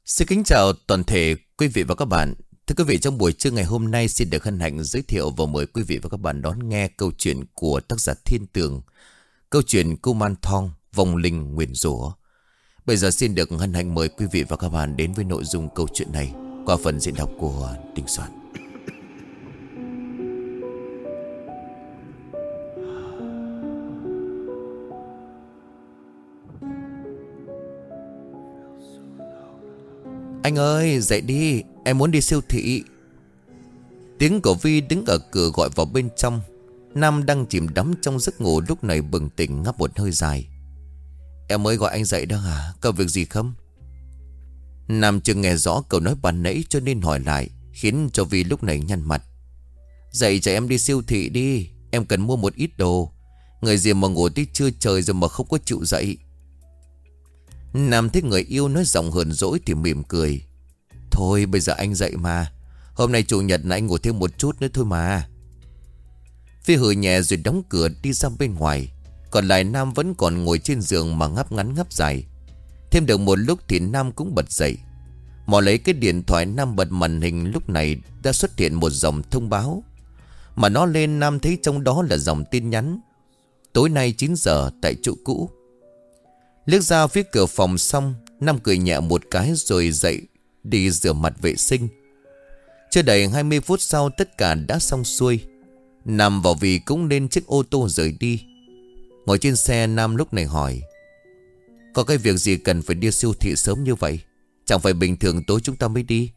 Xin kính chào toàn thể quý vị và các bạn. Thưa quý vị, trong buổi trưa ngày hôm nay xin được hân hạnh giới thiệu và mời quý vị và các bạn đón nghe câu chuyện của tác giả Thiên Tường. Câu chuyện Kuman Thong, vong linh nguyền rủa. Bây giờ xin được hân hạnh mời quý vị và các bạn đến với nội dung câu chuyện này qua phần diễn đọc của Đình Soạn. Anh ơi, dậy đi, em muốn đi siêu thị. Tiếng của Vi đứng ở cửa gọi vào bên trong. Nam đang chìm đắm trong giấc ngủ lúc này bừng tỉnh ngáp một hơi dài. Em mới gọi anh dậy đó hả? Có việc gì không? Nam chưa nghe rõ câu nói ban nãy cho nên hỏi lại, khiến cho Vi lúc này nhăn mặt. Dậy cho em đi siêu thị đi, em cần mua một ít đồ. Người gì mà ngủ tới trưa trời rồi mà không có chịu dậy. Nam thấy người yêu nói giọng hờn dỗi thì mỉm cười. Thôi bây giờ anh dậy mà. Hôm nay chủ nhật là anh ngủ thêm một chút nữa thôi mà. Phi hừ nhẹ rồi đóng cửa đi ra bên ngoài. Còn lại Nam vẫn còn ngồi trên giường mà ngáp ngắn ngáp dài. Thêm được một lúc thì Nam cũng bật dậy. Mò lấy cái điện thoại, Nam bật màn hình. Lúc này đã xuất hiện một dòng thông báo. Mà nó lên Nam thấy trong đó là dòng tin nhắn. Tối nay 9 giờ tại chỗ cũ. Liếc ra phía cửa phòng xong, Nam cười nhẹ một cái rồi dậy đi rửa mặt vệ sinh. Chưa đầy 20 phút sau tất cả đã xong xuôi. Nam vào vì cũng lên chiếc ô tô rời đi. Ngồi trên xe, Nam lúc này hỏi: có cái việc gì cần phải đi siêu thị sớm như vậy? Chẳng phải bình thường tối chúng ta mới đi?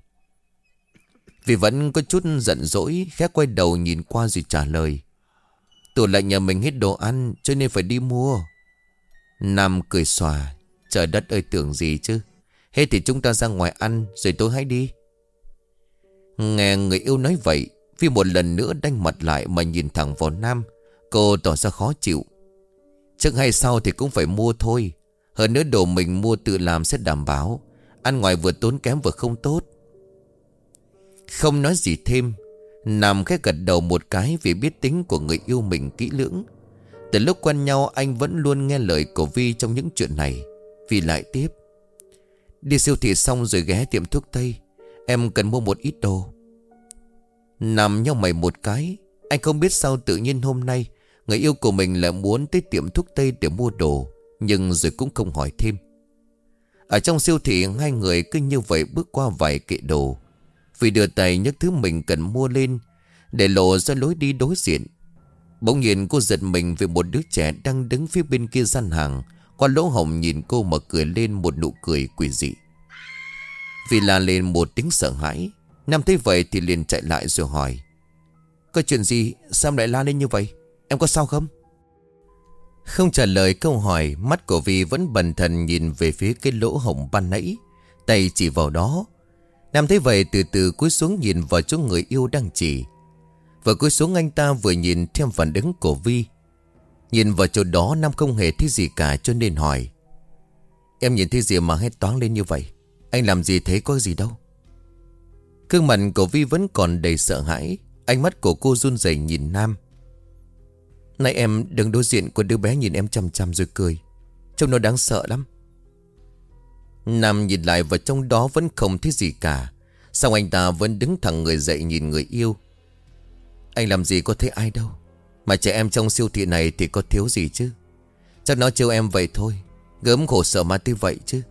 Vì vẫn có chút giận dỗi, khẽ quay đầu nhìn qua rồi trả lời: tủ lạnh nhà mình hết đồ ăn cho nên phải đi mua. Nam cười xòa: trời đất ơi, tưởng gì chứ. Hết thì chúng ta ra ngoài ăn rồi tối hãy đi. Nghe người yêu nói vậy, Phi một lần nữa đanh mặt lại mà nhìn thẳng vào Nam. Cô tỏ ra khó chịu. Trước hay sau thì cũng phải mua thôi. Hơn nữa đồ mình mua tự làm sẽ đảm bảo. Ăn ngoài vừa tốn kém vừa không tốt. Không nói gì thêm, Nam khẽ gật đầu một cái vì biết tính của người yêu mình kỹ lưỡng. Từ lúc quen nhau anh vẫn luôn nghe lời của Vi trong những chuyện này. Vi lại tiếp: đi siêu thị xong rồi ghé tiệm thuốc tây, em cần mua một ít đồ. Nam nhíu mày một cái. Anh không biết sao tự nhiên hôm nay người yêu của mình lại muốn tới tiệm thuốc tây để mua đồ. Nhưng rồi cũng không hỏi thêm. Ở trong siêu thị hai người cứ như vậy bước qua vài kệ đồ. Vì đưa tay nhấc thứ mình cần mua lên để lộ ra lối đi đối diện. Bỗng nhiên cô giật mình vì một đứa trẻ đang đứng phía bên kia gian hàng. Qua lỗ hổng nhìn cô mà cười lên một nụ cười quỷ dị. Vì la lên một tiếng sợ hãi. Nam thấy vậy thì liền chạy lại rồi hỏi: có chuyện gì? Sao lại la lên như vậy? Em có sao không? Không trả lời câu hỏi, mắt của Vi vẫn bần thần nhìn về phía cái lỗ hổng ban nãy, tay chỉ vào đó. Nam thấy vậy từ từ cúi xuống nhìn vào chỗ người yêu đang chỉ. Vừa cúi xuống anh ta vừa nhìn theo phản ứng của Vi. Nhìn vào chỗ đó Nam không hề thấy gì cả cho nên hỏi: em nhìn thấy gì mà hét toáng lên như vậy? Anh làm gì thế, có gì đâu. Gương mặt của Vi vẫn còn đầy sợ hãi. Ánh mắt của cô run rẩy nhìn Nam. Nãy em đứng đối diện của đứa bé nhìn em chằm chằm rồi cười. Trông nó đáng sợ lắm. Nam nhìn lại vào trong đó vẫn không thấy gì cả. Xong anh ta vẫn đứng thẳng người dậy nhìn người yêu. Anh làm gì có thấy ai đâu. Mà trẻ em trong siêu thị này thì có thiếu gì chứ. Chắc nó trêu em vậy thôi. Gớm khổ sở mà tuy vậy chứ.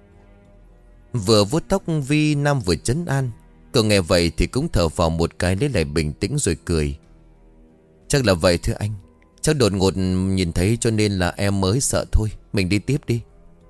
Vừa vuốt tóc Vi, Nam vừa trấn an. Cậu nghe vậy thì cũng thở phào một cái lấy lại bình tĩnh rồi cười. Chắc là vậy thưa anh. Chắc đột ngột nhìn thấy cho nên là em mới sợ thôi. Mình đi tiếp đi.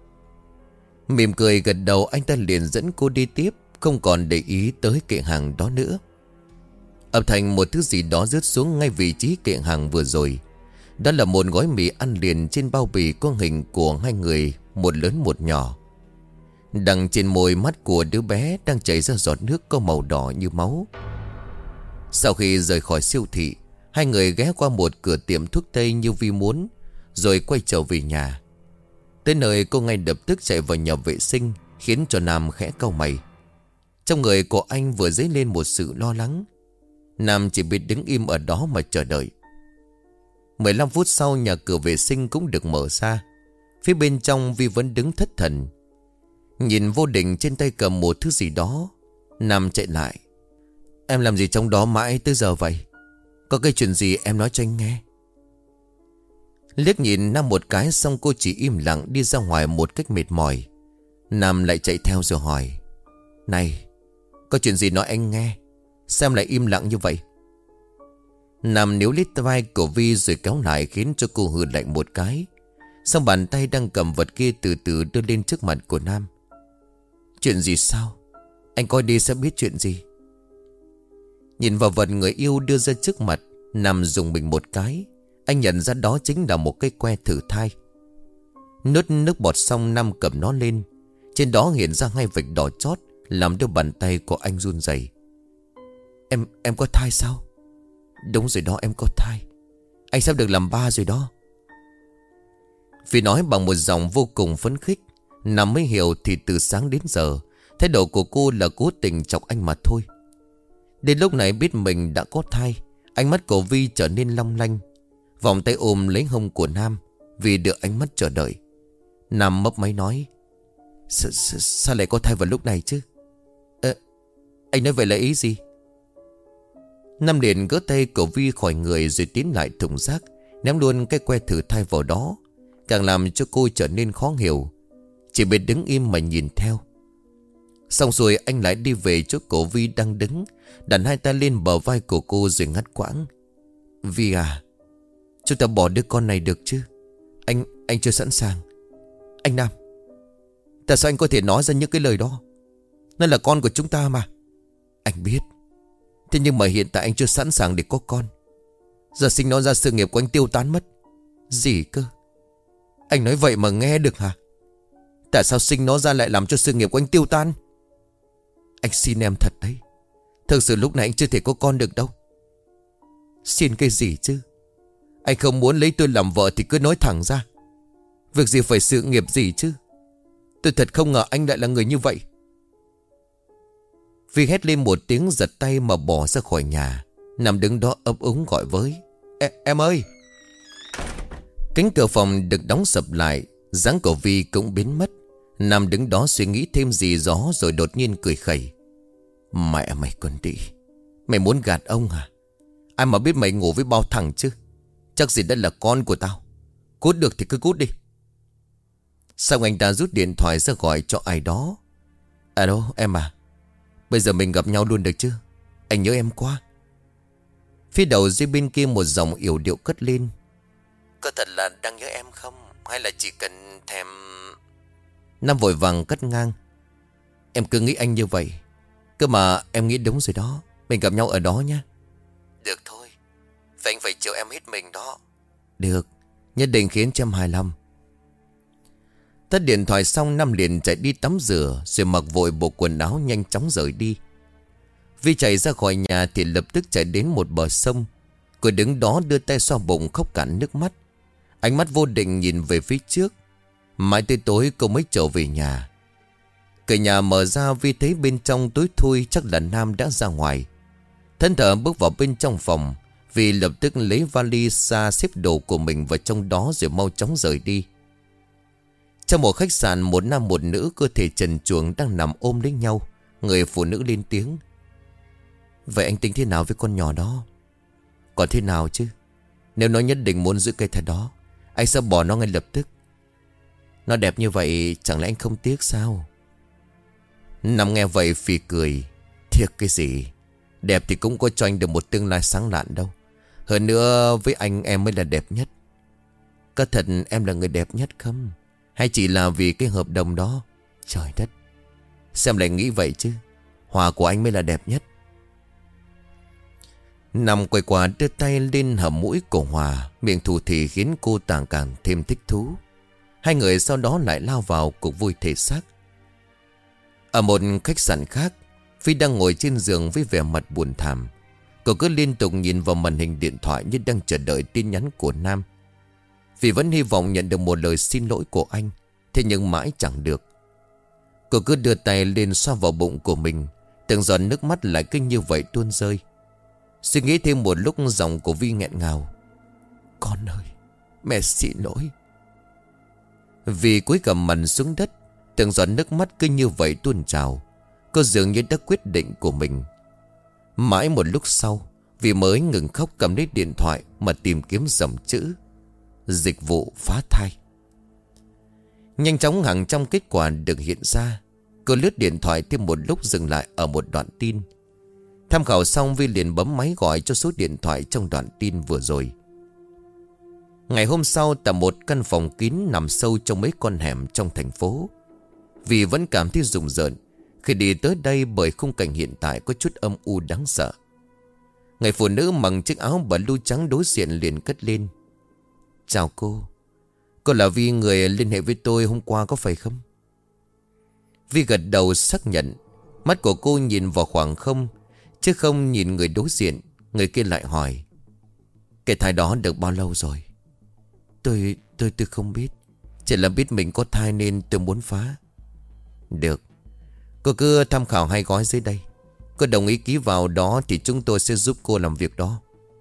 Mỉm cười gật đầu, anh ta liền dẫn cô đi tiếp, không còn để ý tới kệ hàng đó nữa. Âm thanh một thứ gì đó rớt xuống ngay vị trí kệ hàng vừa rồi. Đó là một gói mì ăn liền, trên bao bì có hình của hai người, một lớn một nhỏ. Đằng trên môi mắt của đứa bé đang chảy ra giọt nước có màu đỏ như máu. Sau khi rời khỏi siêu thị, hai người ghé qua một cửa tiệm thuốc tây như Vi muốn, rồi quay trở về nhà. Tới nơi cô ngay lập tức chạy vào nhà vệ sinh, khiến cho Nam khẽ cau mày. Trong người của anh vừa dấy lên một sự lo lắng. Nam chỉ biết đứng im ở đó mà chờ đợi. 15 phút sau nhà cửa vệ sinh cũng được mở ra. Phía bên trong Vi vẫn đứng thất thần. Nhìn vô định trên tay cầm một thứ gì đó, Nam chạy lại. Em làm gì trong đó mãi tới giờ vậy? Có cái chuyện gì em nói cho anh nghe. Liếc nhìn Nam một cái xong cô chỉ im lặng đi ra ngoài một cách mệt mỏi. Nam lại chạy theo rồi hỏi. Này, có chuyện gì nói anh nghe. Sao em lại im lặng như vậy? Nam níu lít vai của Vi rồi kéo lại khiến cho cô hừ lạnh một cái. Xong bàn tay đang cầm vật kia từ từ đưa lên trước mặt của Nam. Chuyện gì sao? Anh coi đi sẽ biết chuyện gì. Nhìn vào vật người yêu đưa ra trước mặt, Nam dùng mình một cái. Anh nhận ra đó chính là một cái que thử thai. Nuốt nước bọt xong Nam cầm nó lên. Trên đó hiện ra hai vạch đỏ chót, làm đôi bàn tay của anh run rẩy. Em có thai sao? Đúng rồi đó, em có thai. Anh sắp được làm ba rồi đó. Vì nói bằng một giọng vô cùng phấn khích. Nam mới hiểu thì từ sáng đến giờ thái độ của cô là cố tình chọc anh mà thôi. Đến lúc này biết mình đã có thai, ánh mắt của Vi trở nên long lanh. Vòng tay ôm lấy hông của Nam, vì được ánh mắt chờ đợi. Nam mấp máy nói. Sao lại có thai vào lúc này chứ? Anh nói vậy là ý gì? Nam liền gỡ tay của Vi khỏi người rồi tiến lại thùng rác, ném luôn cái que thử thai vào đó. Càng làm cho cô trở nên khó hiểu, chỉ biết đứng im mà nhìn theo. Xong rồi anh lại đi về chỗ cổ Vi đang đứng, đặt hai tay lên bờ vai của cô rồi ngắt quãng. Vi à, chúng ta bỏ đứa con này được chứ? Anh chưa sẵn sàng. Anh Nam, tại sao anh có thể nói ra những cái lời đó? Nó là con của chúng ta mà. Anh biết. Thế nhưng mà hiện tại anh chưa sẵn sàng để có con. Giờ sinh nó ra sự nghiệp của anh tiêu tán mất. Gì cơ? Anh nói vậy mà nghe được hả? Tại sao sinh nó ra lại làm cho sự nghiệp của anh tiêu tan? Anh xin em thật đấy. Thực sự lúc này anh chưa thể có con được đâu. Xin cái gì chứ? Anh không muốn lấy tôi làm vợ thì cứ nói thẳng ra. Việc gì phải sự nghiệp gì chứ? Tôi thật không ngờ anh lại là người như vậy. Vi hét lên một tiếng giật tay mà bỏ ra khỏi nhà. Nằm đứng đó ấp úng gọi với. Em ơi! Cánh cửa phòng được đóng sập lại. Dáng của Vi cũng biến mất. Nằm đứng đó suy nghĩ thêm gì đó rồi đột nhiên cười khẩy. Mẹ mày còn đi. Mày muốn gạt ông hả? Ai mà biết mày ngủ với bao thằng chứ? Chắc gì đây là con của tao. Cút được thì cứ cút đi. Xong anh ta rút điện thoại ra gọi cho ai đó. Alo em à, bây giờ mình gặp nhau luôn được chứ? Anh nhớ em quá. Phía đầu dưới bên kia một dòng yểu điệu cất lên. Có thật là đang nhớ em không? Hay là chỉ cần thèm... Nam vội vàng cắt ngang. Em cứ nghĩ anh như vậy. Cơ mà em nghĩ đúng rồi đó. Mình gặp nhau ở đó nhé. Được thôi. Vậy anh phải chiều em hết mình đó. Được. Nhất định khiến cho em hài lòng. Tắt điện thoại xong Nam liền chạy đi tắm rửa, rồi mặc vội bộ quần áo nhanh chóng rời đi. Vi chạy ra khỏi nhà thì lập tức chạy đến một bờ sông. Cô đứng đó đưa tay xoa bụng khóc cạn nước mắt. Ánh mắt vô định nhìn về phía trước. Mãi tới tối cô mới trở về nhà. Cửa nhà mở ra Vi thấy bên trong tối thui, chắc là Nam đã ra ngoài. Thân thở bước vào bên trong phòng. Vi lập tức lấy vali ra xếp đồ của mình vào trong đó rồi mau chóng rời đi. Trong một khách sạn, một nam một nữ cơ thể trần truồng đang nằm ôm lấy nhau. Người phụ nữ lên tiếng. Vậy anh tính thế nào với con nhỏ đó? Còn thế nào chứ? Nếu nó nhất định muốn giữ cây thai đó, anh sẽ bỏ nó ngay lập tức. Nó đẹp như vậy chẳng lẽ anh không tiếc sao? Nam nghe vậy phì cười. Tiếc cái gì? Đẹp thì cũng có cho anh được một tương lai sáng lạn đâu. Hơn nữa với anh em mới là đẹp nhất. Có thật em là người đẹp nhất không? Hay chỉ là vì cái hợp đồng đó? Trời đất, xem lại nghĩ vậy chứ. Hòa của anh mới là đẹp nhất. Nam quay qua đưa tay lên hầm mũi của Hòa. Miệng thủ thỉ khiến cô càng thêm thích thú. Hai người sau đó lại lao vào cuộc vui thể xác. Ở một khách sạn khác, Phi đang ngồi trên giường với vẻ mặt buồn thảm. Cô cứ liên tục nhìn vào màn hình điện thoại như đang chờ đợi tin nhắn của Nam. Vì vẫn hy vọng nhận được một lời xin lỗi của anh. Thế nhưng mãi chẳng được. Cô cứ đưa tay lên xoa vào bụng của mình. Từng giọt nước mắt lại cứ như vậy tuôn rơi. Suy nghĩ thêm một lúc giọng của Vi nghẹn ngào. Con ơi, mẹ xin lỗi. Vì cúi gằm mặt xuống đất. Từng giọt nước mắt cứ như vậy tuôn trào. Cô dường như đã quyết định của mình. Mãi một lúc sau, Vi mới ngừng khóc, cầm lấy điện thoại mà tìm kiếm dòng chữ dịch vụ phá thai. Nhanh chóng hàng trăm kết quả được hiện ra. Cô lướt điện thoại thêm một lúc, dừng lại ở một đoạn tin. Tham khảo xong, Vi liền bấm máy gọi cho số điện thoại trong đoạn tin vừa rồi. Ngày hôm sau, tại một căn phòng kín nằm sâu trong mấy con hẻm trong thành phố, Vi vẫn cảm thấy rùng rợn khi đi tới đây, bởi khung cảnh hiện tại có chút âm u đáng sợ. Người phụ nữ mặc chiếc áo blue trắng đối diện liền cất lên: "Chào cô. Cô là Vi, người liên hệ với tôi hôm qua có phải không?" Vi gật đầu xác nhận. Mắt của cô nhìn vào khoảng không, chứ không nhìn người đối diện. Người kia lại hỏi: "Cái thai đó được bao lâu rồi?" Tôi không biết. Chỉ là biết mình có thai nên tôi muốn phá." "Được. Cô cứ tham khảo 2 gói dưới đây. Cô đồng ý ký vào đó thì chúng tôi sẽ giúp cô làm việc đó."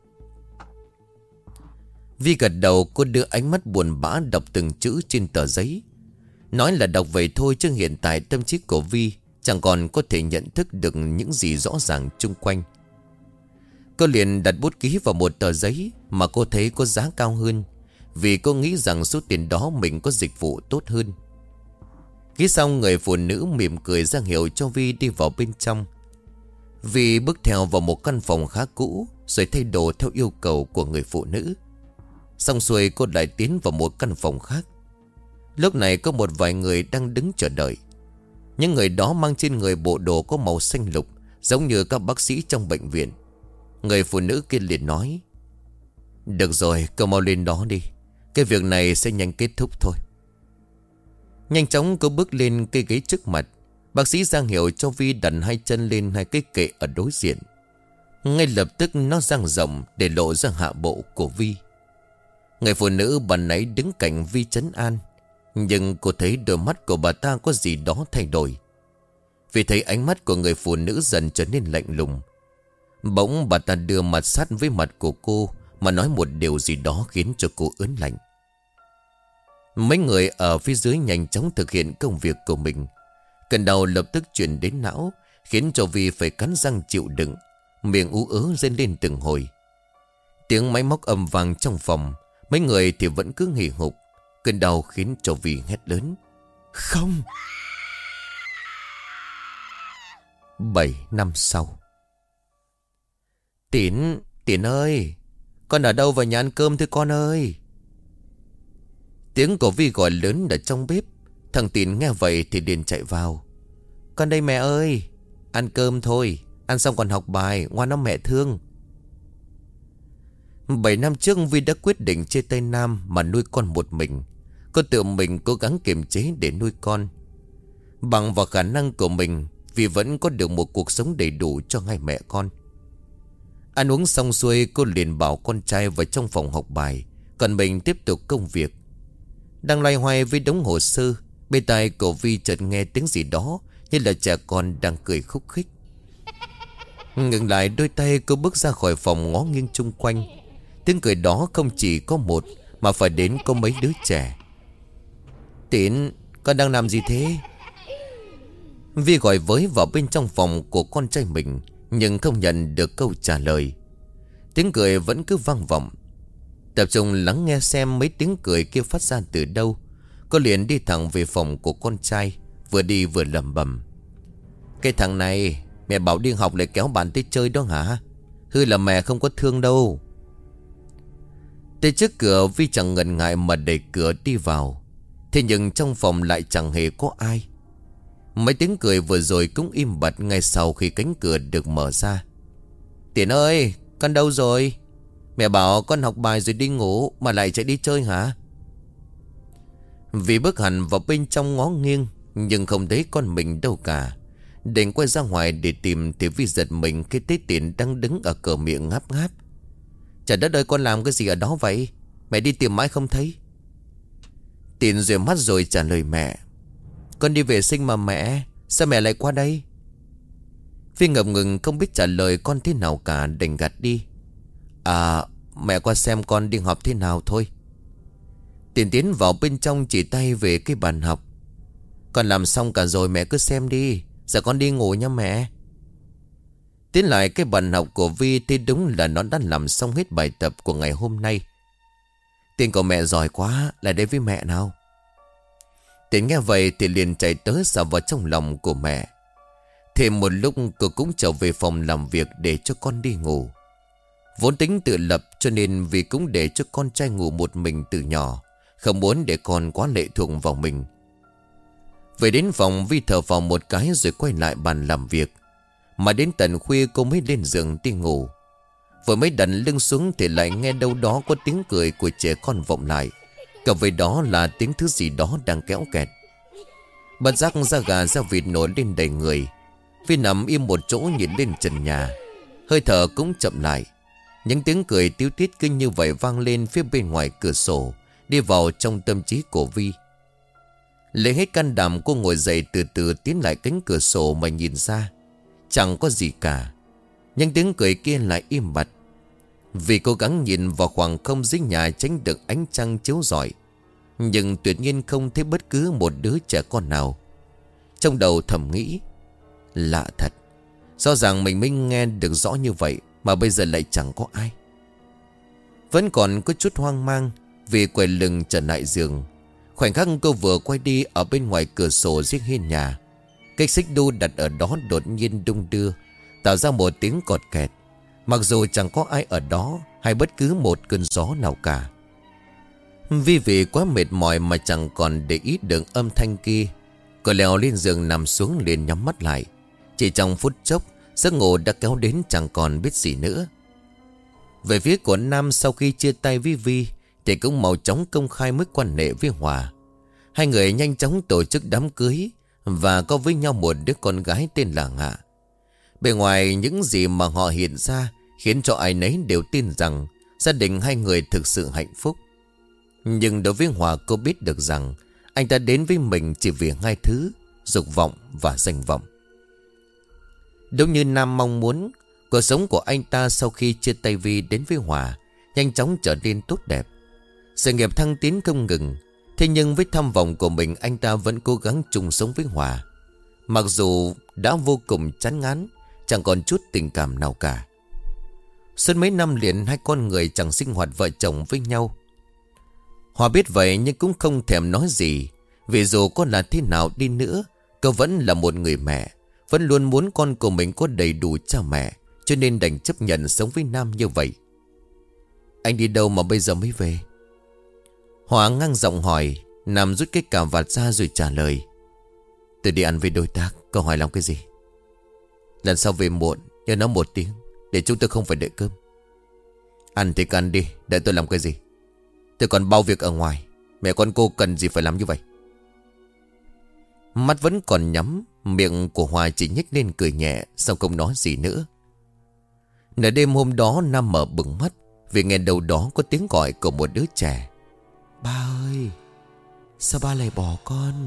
Vi gật đầu. Cô đưa ánh mắt buồn bã đọc từng chữ trên tờ giấy. Nói là đọc vậy thôi, chứ hiện tại tâm trí của Vi chẳng còn có thể nhận thức được những gì rõ ràng chung quanh. Cô liền đặt bút ký vào một tờ giấy mà cô thấy có giá cao hơn, vì cô nghĩ rằng số tiền đó mình có dịch vụ tốt hơn. Ký xong, người phụ nữ mỉm cười ra hiệu cho Vi đi vào bên trong. Vi bước theo vào một căn phòng khá cũ, rồi thay đồ theo yêu cầu của người phụ nữ. Xong xuôi, cô lại tiến vào một căn phòng khác. Lúc này có một vài người đang đứng chờ đợi. Những người đó mang trên người bộ đồ có màu xanh lục, giống như các bác sĩ trong bệnh viện. Người phụ nữ kia liền nói: "Được rồi, cậu mau lên đó đi. Cái việc này sẽ nhanh kết thúc thôi." Nhanh chóng cô bước lên cây ghế trước mặt. Bác sĩ ra hiệu cho Vi đặt 2 chân lên 2 cái kệ ở đối diện. Ngay lập tức nó dang rộng để lộ ra hạ bộ của Vi. Người phụ nữ ban nãy đứng cạnh Vi trấn an, nhưng cô thấy đôi mắt của bà ta có gì đó thay đổi. Vì thấy ánh mắt của người phụ nữ dần trở nên lạnh lùng. Bỗng bà ta đưa mặt sát với mặt của cô mà nói một điều gì đó khiến cho cô ớn lạnh. Mấy người ở phía dưới nhanh chóng thực hiện công việc của mình. Cơn đau lập tức truyền đến não, khiến cho Vi phải cắn răng chịu đựng, miệng ú ớ rên lên từng hồi. Tiếng máy móc ầm vang trong phòng. Mấy người thì vẫn cứ hì hục. Cơn đau khiến cho Vi hét lớn: "Không!" 7 năm sau. Tín ơi, con ở đâu, vào nhà ăn cơm thôi con ơi." Tiếng của Vi gọi lớn ở trong bếp. Thằng Tín nghe vậy thì liền chạy vào: "Con đây mẹ ơi, ăn cơm thôi, ăn xong còn học bài, ngoan lắm mẹ thương." 7 năm trước, Vi đã quyết định chia tay Nam mà nuôi con một mình. Cô tự mình cố gắng kiềm chế để nuôi con. Bằng vào khả năng của mình, Vi vẫn có được một cuộc sống đầy đủ cho 2 mẹ con. Ăn uống xong xuôi, cô liền bảo con trai vào trong phòng học bài, còn mình tiếp tục công việc. Đang loay hoay với đống hồ sơ, bên tai của Vi chợt nghe tiếng gì đó như là trẻ con đang cười khúc khích. Ngừng lại đôi tay, cô bước ra khỏi phòng ngó nghiêng chung quanh. Tiếng cười đó không chỉ có một mà phải đến có mấy đứa trẻ. "Tín, con đang làm gì thế?" Vi gọi với vào bên trong phòng của con trai mình, nhưng không nhận được câu trả lời. Tiếng cười vẫn cứ vang vọng. Tập trung lắng nghe xem mấy tiếng cười kia phát ra từ đâu, cô liền đi thẳng về phòng của con trai, vừa đi vừa lẩm bẩm: "Cái thằng này, mẹ bảo đi học lại kéo bạn tới chơi đó hả? Hư là mẹ không có thương đâu." Tới trước cửa, Vi chẳng ngần ngại mà đẩy cửa đi vào. Thế nhưng trong phòng lại chẳng hề có ai. Mấy tiếng cười vừa rồi cũng im bặt ngay sau khi cánh cửa được mở ra. "Tín ơi, con đâu rồi? Mẹ bảo con học bài rồi đi ngủ mà lại chạy đi chơi hả?" Vi bước hẳn vào bên trong ngó nghiêng, nhưng không thấy con mình đâu cả. Định quay ra ngoài để tìm thì Vi giật mình khi thấy Tín đang đứng ở cửa miệng ngáp ngáp. "Trời đất ơi, con làm cái gì ở đó vậy? Mẹ đi tìm mãi không thấy." Tín rủi mắt rồi trả lời mẹ: "Con đi vệ sinh mà mẹ. Sao mẹ lại qua đây?" Vi ngập ngừng không biết trả lời con thế nào cả, đành gạt đi: "À, mẹ qua xem con đi học thế nào thôi." Tín tiến vào bên trong chỉ tay về cái bàn học. Con làm xong cả rồi, mẹ cứ xem đi. Giờ con đi ngủ nha mẹ. Tiến lại cái bàn học của Vi thì đúng là nó đã làm xong hết bài tập của ngày hôm nay. Tiến của mẹ giỏi quá, lại đây với mẹ nào. Tiến nghe vậy thì liền chạy tới xà vào trong lòng của mẹ. Thêm một lúc cô cũng trở về phòng làm việc để cho con đi ngủ. Vốn tính tự lập cho nên vì cũng để cho con trai ngủ một mình từ nhỏ, không muốn để con quá lệ thuộc vào mình. Về đến phòng, Vi thở vào một cái rồi quay lại bàn làm việc. Mà đến tận khuya cô mới lên giường đi ngủ. Vừa mới đặt lưng xuống thì lại nghe đâu đó có tiếng cười của trẻ con vọng lại. Cộng với đó là tiếng thứ gì đó đang kéo kẹt. Bất giác da gà da vịt nổi lên đầy người. Vi nằm im một chỗ nhìn lên trần nhà. Hơi thở cũng chậm lại. Những tiếng cười tíu tít cứ như vậy vang lên phía bên ngoài cửa sổ, đi vào trong tâm trí của Vi. Lấy hết can đảm, cô ngồi dậy từ từ tiến lại cánh cửa sổ mà nhìn ra. Chẳng có gì cả. Nhưng tiếng cười kia lại im bặt. Vì cố gắng nhìn vào khoảng không dưới nhà tránh được ánh trăng chiếu rọi, nhưng tuyệt nhiên không thấy bất cứ một đứa trẻ con nào. Trong đầu thầm nghĩ, lạ thật, rõ ràng mình mới nghe được rõ như vậy mà bây giờ lại chẳng có ai. Vẫn còn có chút hoang mang vì quay lưng trở lại giường. Khoảnh khắc cô vừa quay đi, ở bên ngoài cửa sổ dưới hiên nhà, cây xích đu đặt ở đó đột nhiên đung đưa, tạo ra một tiếng cọt kẹt. Mặc dù chẳng có ai ở đó hay bất cứ một cơn gió nào cả. Vì quá mệt mỏi mà chẳng còn để ý được âm thanh kia, cô leo lên giường nằm xuống liền nhắm mắt lại. Chỉ trong phút chốc, giấc ngủ đã kéo đến chẳng còn biết gì nữa. Về phía của Nam, sau khi chia tay với Vi thì cũng mau chóng công khai mối quan hệ với Hòa. Hai người nhanh chóng tổ chức đám cưới và có với nhau một đứa con gái tên là Ngạ. Bề ngoài những gì mà họ hiện ra khiến cho ai nấy đều tin rằng gia đình hai người thực sự hạnh phúc. Nhưng đối với Hòa, cô biết được rằng anh ta đến với mình chỉ vì hai thứ: dục vọng và danh vọng. Đúng như Nam mong muốn, cuộc sống của anh ta sau khi chia tay Vi đến với Hòa nhanh chóng trở nên tốt đẹp. Sự nghiệp thăng tiến không ngừng. Thế nhưng với tham vọng của mình, anh ta vẫn cố gắng chung sống với Hòa. Mặc dù đã vô cùng chán ngán, chẳng còn chút tình cảm nào cả. Suốt mấy năm liền hai con người chẳng sinh hoạt vợ chồng với nhau. Hòa biết vậy nhưng cũng không thèm nói gì. Vì dù có là thế nào đi nữa, cô vẫn là một người mẹ, vẫn luôn muốn con của mình có đầy đủ cha mẹ, cho nên đành chấp nhận sống với Nam như vậy. Anh đi đâu mà bây giờ mới về? Hòa ngang giọng hỏi. Nam rút cái cà vạt ra rồi trả lời. Tôi đi ăn với đối tác. Cậu hỏi làm cái gì? Lần sau về muộn nhớ nói một tiếng, để chúng tôi không phải đợi cơm. Ăn thì ăn đi, đợi tôi làm cái gì? Tôi còn bao việc ở ngoài. Mẹ con cô cần gì phải làm như vậy? Mắt vẫn còn nhắm, miệng của Hòa chỉ nhếch lên cười nhẹ, xong không nói gì nữa. Nửa đêm hôm đó, Nam mở bừng mắt vì nghe đâu đó có tiếng gọi của một đứa trẻ. Ba ơi, sao ba lại bỏ con?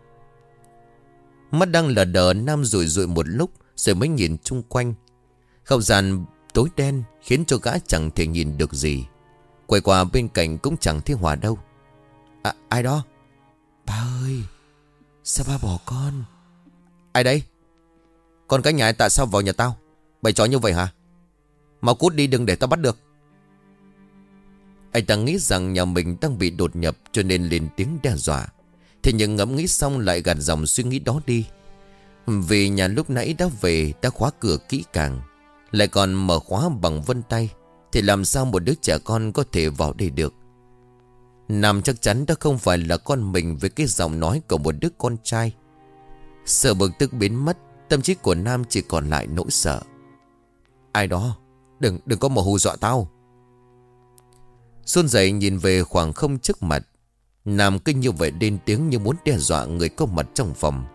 Mắt đang lờ đờ, Nam rủi rủi một lúc rồi mới nhìn chung quanh. Không gian tối đen khiến cho gã chẳng thể nhìn được gì. Quay qua bên cạnh cũng chẳng thấy Hòa đâu. Ai đó? Ba ơi, sao ba bỏ con? Ai đây? Con cái nhà tại sao vào nhà tao? Bày trò như vậy hả? Mau cút đi, đừng để tao bắt được. Anh ta nghĩ rằng nhà mình đang bị đột nhập cho nên lên tiếng đe dọa. Thế nhưng ngẫm nghĩ xong lại gạt dòng suy nghĩ đó đi. Vì nhà lúc nãy đã về, đã khóa cửa kỹ càng, lại còn mở khóa bằng vân tay, thì làm sao một đứa trẻ con có thể vào đây được? Nam chắc chắn đó không phải là con mình với cái giọng nói của một đứa con trai. Sợ bực tức biến mất, tâm trí của Nam chỉ còn lại nỗi sợ. Ai đó? Đừng có mà hù dọa tao. Xuân dậy nhìn về khoảng không trước mặt. Nam cứ như vậy lên tiếng như muốn đe dọa người có mặt trong phòng.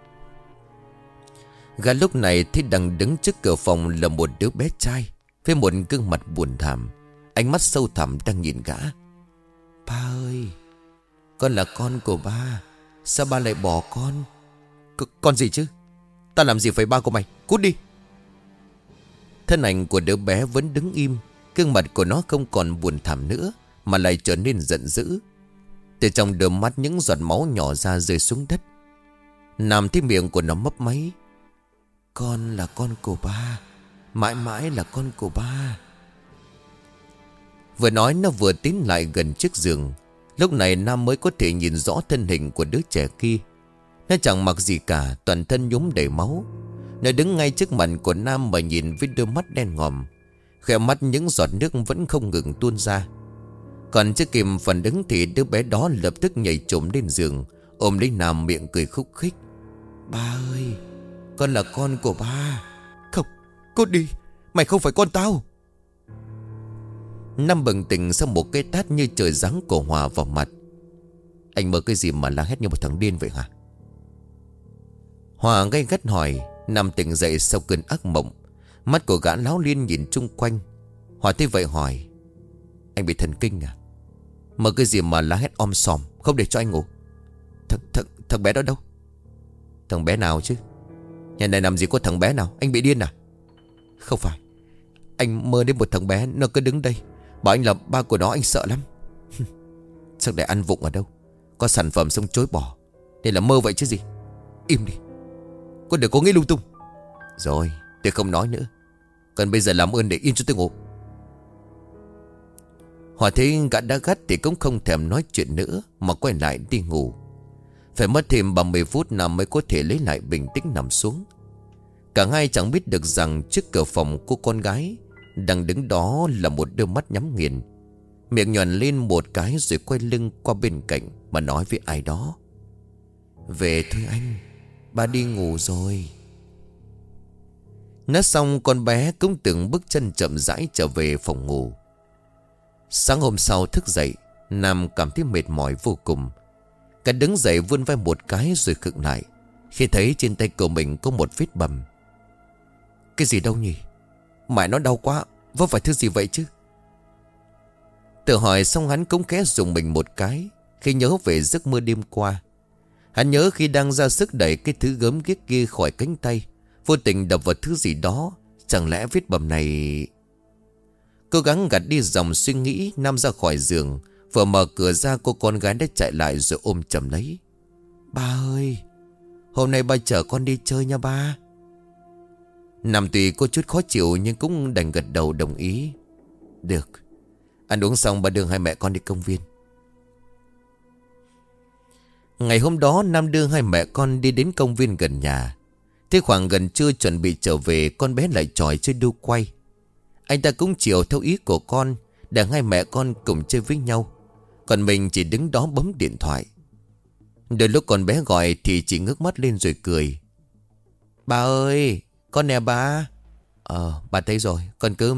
Gã lúc này thấy đang đứng trước cửa phòng là một đứa bé trai với một gương mặt buồn thảm, ánh mắt sâu thẳm đang nhìn gã. Ba ơi, con là con của ba, sao ba lại bỏ con? Con gì chứ? Ta làm gì phải ba của mày? Cút đi. Thân ảnh của đứa bé vẫn đứng im. Gương mặt của nó không còn buồn thảm nữa, mà lại trở nên giận dữ. Từ trong đôi mắt những giọt máu nhỏ ra rơi xuống đất. Nam thấy miệng của nó mấp máy. Con là con của ba, mãi mãi là con của ba. Vừa nói nó vừa tiến lại gần chiếc giường. Lúc này Nam mới có thể nhìn rõ thân hình của đứa trẻ kia. Nó chẳng mặc gì cả, toàn thân nhúm đầy máu. Nó đứng ngay trước mặt của Nam mà nhìn với đôi mắt đen ngòm. Khỏe mắt những giọt nước vẫn không ngừng tuôn ra. Còn chưa kịp phản ứng thì đứa bé đó lập tức nhảy trồm lên giường, ôm lấy Nam miệng cười khúc khích. Ba ơi, con là con của ba. Không, cút đi, mày không phải con tao. Nam bừng tỉnh sau một cái tát như trời giáng của Hòa vào mặt. Anh mơ cái gì mà la hét như một thằng điên vậy hả? Hòa gay gắt hỏi. Nam tỉnh dậy sau cơn ác mộng. Mắt của gã láo liên nhìn chung quanh. Hòa thấy vậy hỏi. Anh bị thần kinh à? Mơ cái gì mà la hét om sòm, không để cho anh ngủ. Thằng bé đó đâu? Thằng bé nào chứ? Nhà này làm gì có thằng bé nào? Anh bị điên à? Không phải, anh mơ đến một thằng bé. Nó cứ đứng đây bảo anh là ba của nó, anh sợ lắm. Sao để ăn vụng ở đâu? Có sản phẩm xong chối bỏ. Đây là mơ vậy chứ gì. Im đi, con đừng có nghĩ lung tung. Rồi, tôi không nói nữa. Còn bây giờ làm ơn để yên cho tôi ngủ. Hòa thấy gã đã gắt thì cũng không thèm nói chuyện nữa, mà quay lại đi ngủ. Phải mất thêm 30 phút Nam mới có thể lấy lại bình tĩnh nằm xuống. Cả hai chẳng biết được rằng trước cửa phòng của con gái đang đứng đó là một đôi mắt nhắm nghiền, miệng nhoẻn lên một cái rồi quay lưng qua bên cạnh mà nói với ai đó. Về thôi anh, ba đi ngủ rồi. Nói xong con bé cũng từng bước chân chậm rãi trở về phòng ngủ. Sáng hôm sau thức dậy, Nam cảm thấy mệt mỏi vô cùng. Cả đứng dậy vươn vai một cái rồi khựng lại khi thấy trên tay của mình có một vết bầm. Cái gì đâu nhỉ? Mãi nó đau quá, vấp phải thứ gì vậy chứ? Tự hỏi xong hắn cũng khẽ dùng mình một cái khi nhớ về giấc mơ đêm qua. Hắn nhớ khi đang ra sức đẩy cái thứ gớm ghiếc kia khỏi cánh tay, vô tình đập vào thứ gì đó. Chẳng lẽ vết bầm này... Cố gắng gạt đi dòng suy nghĩ, Nam ra khỏi giường. Vừa mở cửa ra cô con gái đã chạy lại rồi ôm chầm lấy. Ba ơi, hôm nay ba chở con đi chơi nha ba. Nam tuy có chút khó chịu nhưng cũng đành gật đầu đồng ý. Được. Ăn uống xong ba đưa hai mẹ con đi công viên. Ngày hôm đó Nam đưa hai mẹ con đi đến công viên gần nhà. Thế khoảng gần trưa chuẩn bị trở về, con bé lại chòi chơi đu quay. Anh ta cũng chiều theo ý của con, để hai mẹ con cùng chơi với nhau. Còn mình chỉ đứng đó bấm điện thoại. Đôi lúc con bé gọi thì chỉ ngước mắt lên rồi cười. Ba ơi, con nè ba. Ba thấy rồi, con cứ...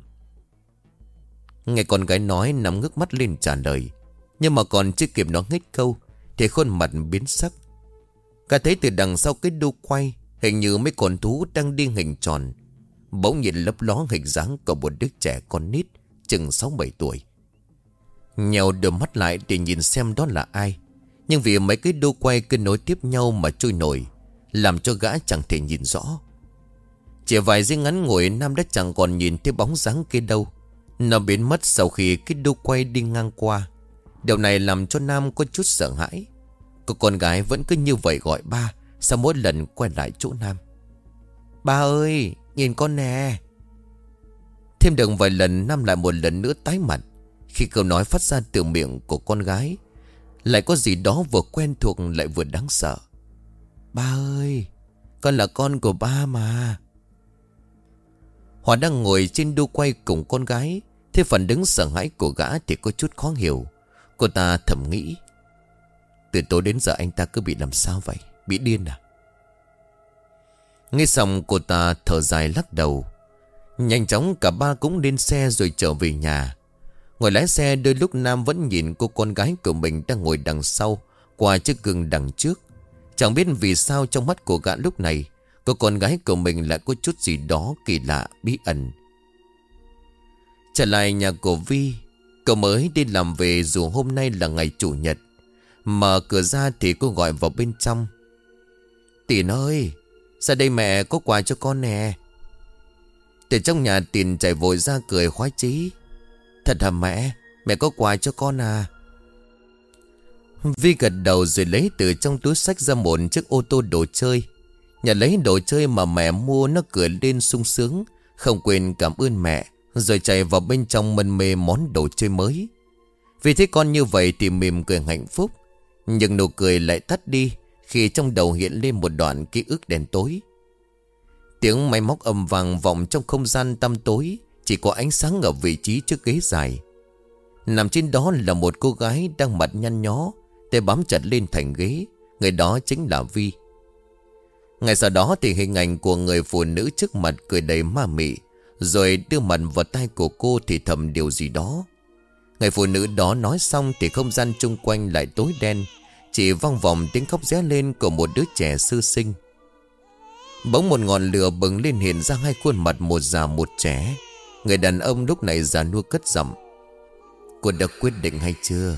Nghe con gái nói, Nam ngước mắt lên trả lời. Nhưng mà còn chưa kịp nó hết câu thì khuôn mặt biến sắc. Cả thấy từ đằng sau cái đu quay, hình như mấy con thú đang đi hình tròn. Bỗng nhìn lấp ló hình dáng của một đứa trẻ con nít chừng 6-7 tuổi. Nhèo đôi mắt lại để nhìn xem đó là ai. Nhưng vì mấy cái đu quay cứ nối tiếp nhau mà trôi nổi, làm cho gã chẳng thể nhìn rõ. Chỉ vài giây ngắn ngủi, Nam đã chẳng còn nhìn thấy bóng dáng kia đâu. Nó biến mất sau khi cái đu quay đi ngang qua. Điều này làm cho Nam có chút sợ hãi. Cô con gái vẫn cứ như vậy gọi ba sau mỗi lần quay lại chỗ Nam. Ba ơi, nhìn con nè. Thêm được vài lần, Nam lại một lần nữa tái mặt khi câu nói phát ra từ miệng của con gái lại có gì đó vừa quen thuộc lại vừa đáng sợ. Ba ơi, con là con của ba mà. Hòa đang ngồi trên đu quay cùng con gái, thế phản ứng sợ hãi của gã thì có chút khó hiểu. Cô ta thầm nghĩ, từ tối đến giờ anh ta cứ bị làm sao vậy? Bị điên à? Nghe xong cô ta thở dài lắc đầu. Nhanh chóng cả ba cũng lên xe rồi trở về nhà. Ngồi lái xe đôi lúc Nam vẫn nhìn cô con gái của mình đang ngồi đằng sau qua chiếc gương đằng trước. Chẳng biết vì sao trong mắt của gã lúc này cô con gái của mình lại có chút gì đó kỳ lạ bí ẩn. Trở lại nhà của Vi, cậu mới đi làm về dù hôm nay là ngày chủ nhật. Mở cửa ra thì cô gọi vào bên trong. Tiền ơi, ra đây mẹ có quà cho con nè. Từ trong nhà Tiền chạy vội ra cười khoái chí. Thật hả mẹ? Mẹ có quà cho con à? Vi gật đầu rồi lấy từ trong túi xách ra một chiếc ô tô đồ chơi. Nhận lấy đồ chơi mà mẹ mua, nó cười lên sung sướng, không quên cảm ơn mẹ, rồi chạy vào bên trong mân mê món đồ chơi mới. Vì thấy con như vậy thì mỉm cười hạnh phúc. Nhưng nụ cười lại tắt đi khi trong đầu hiện lên một đoạn ký ức đen tối. Tiếng máy móc ầm vang vọng trong không gian tăm tối. Chỉ có ánh sáng ở vị trí trước ghế dài. Nằm trên đó là một cô gái đang mặt nhăn nhó, tay bám chặt lên thành ghế. Người đó chính là Vi. Ngay sau đó thì hình ảnh của người phụ nữ trước mặt cười đầy ma mị, rồi đưa mặt vào tai của cô thì thầm điều gì đó. Người phụ nữ đó nói xong thì không gian chung quanh lại tối đen, chỉ vang vọng tiếng khóc ré lên của một đứa trẻ sơ sinh. Bỗng một ngọn lửa bừng lên, hiện ra hai khuôn mặt, một già một trẻ. Người đàn ông lúc này già nua cất giọng: "Cô đã quyết định hay chưa?"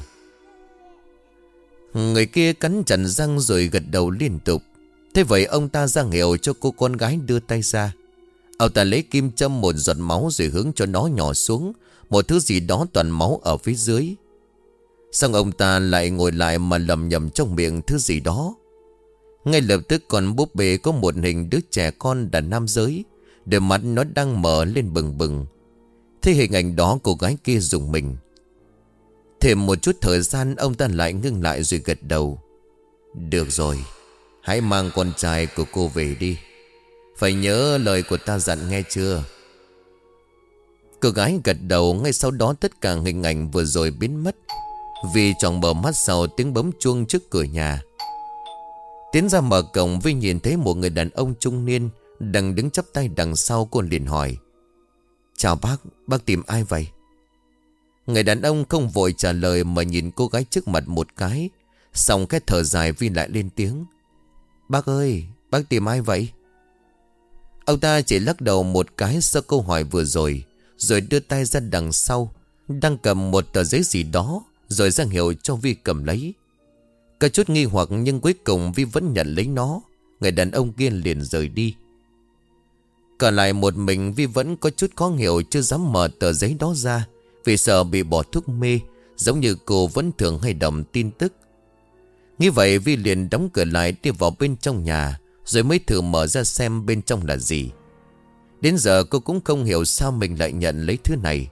Người kia cắn chặt răng rồi gật đầu liên tục. Thế vậy ông ta ra hiệu cho cô con gái đưa tay ra. Ông ta lấy kim châm một giọt máu rồi hướng cho nó nhỏ xuống một thứ gì đó toàn máu ở phía dưới. Xong ông ta lại ngồi lại mà lẩm nhẩm trong miệng thứ gì đó. Ngay lập tức con búp bê có một hình đứa trẻ con là nam giới, đôi mắt nó đang mở lên bừng bừng. Thế hình ảnh đó cô gái kia rùng mình. Thêm một chút thời gian ông ta lại ngưng lại rồi gật đầu: "Được rồi, hãy mang con trai của cô về đi. Phải nhớ lời của ta dặn nghe chưa?" Cô gái gật đầu. Ngay sau đó tất cả hình ảnh vừa rồi biến mất. Vì choàng mở mắt sau tiếng bấm chuông trước cửa nhà. Tiến ra mở cổng, Vi nhìn thấy một người đàn ông trung niên đang đứng chắp tay đằng sau. Cô liền hỏi: "Chào bác tìm ai vậy?" Người đàn ông không vội trả lời mà nhìn cô gái trước mặt một cái. Xong cái thở dài, Vi lại lên tiếng: "Bác ơi, bác tìm ai vậy?" Ông ta chỉ lắc đầu một cái sau câu hỏi vừa rồi, rồi đưa tay ra đằng sau, đang cầm một tờ giấy gì đó, rồi ra hiệu cho Vi cầm lấy. Có chút nghi hoặc nhưng cuối cùng Vi vẫn nhận lấy nó. Người đàn ông kia liền rời đi. Còn lại một mình, Vi vẫn có chút khó hiểu, chưa dám mở tờ giấy đó ra vì sợ bị bỏ thuốc mê, giống như cô vẫn thường hay đọc tin tức. Nghĩ vậy Vi liền đóng cửa lại, đi vào bên trong nhà, rồi mới thử mở ra xem bên trong là gì. Đến giờ cô cũng không hiểu sao mình lại nhận lấy thứ này.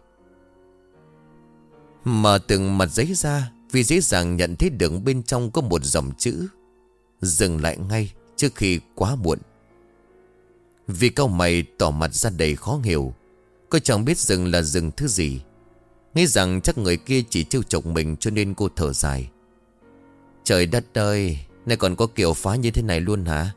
Mở từng mặt giấy ra, Vi dễ dàng nhận thấy được bên trong có một dòng chữ: "Dừng lại ngay trước khi quá muộn." Vi cau mày tỏ mặt ra đầy khó hiểu. Cô chẳng biết dừng là dừng thứ gì. Nghĩ rằng chắc người kia chỉ trêu chọc mình cho nên cô thở dài: "Trời đất ơi, nay còn có kiểu phá như thế này luôn hả?"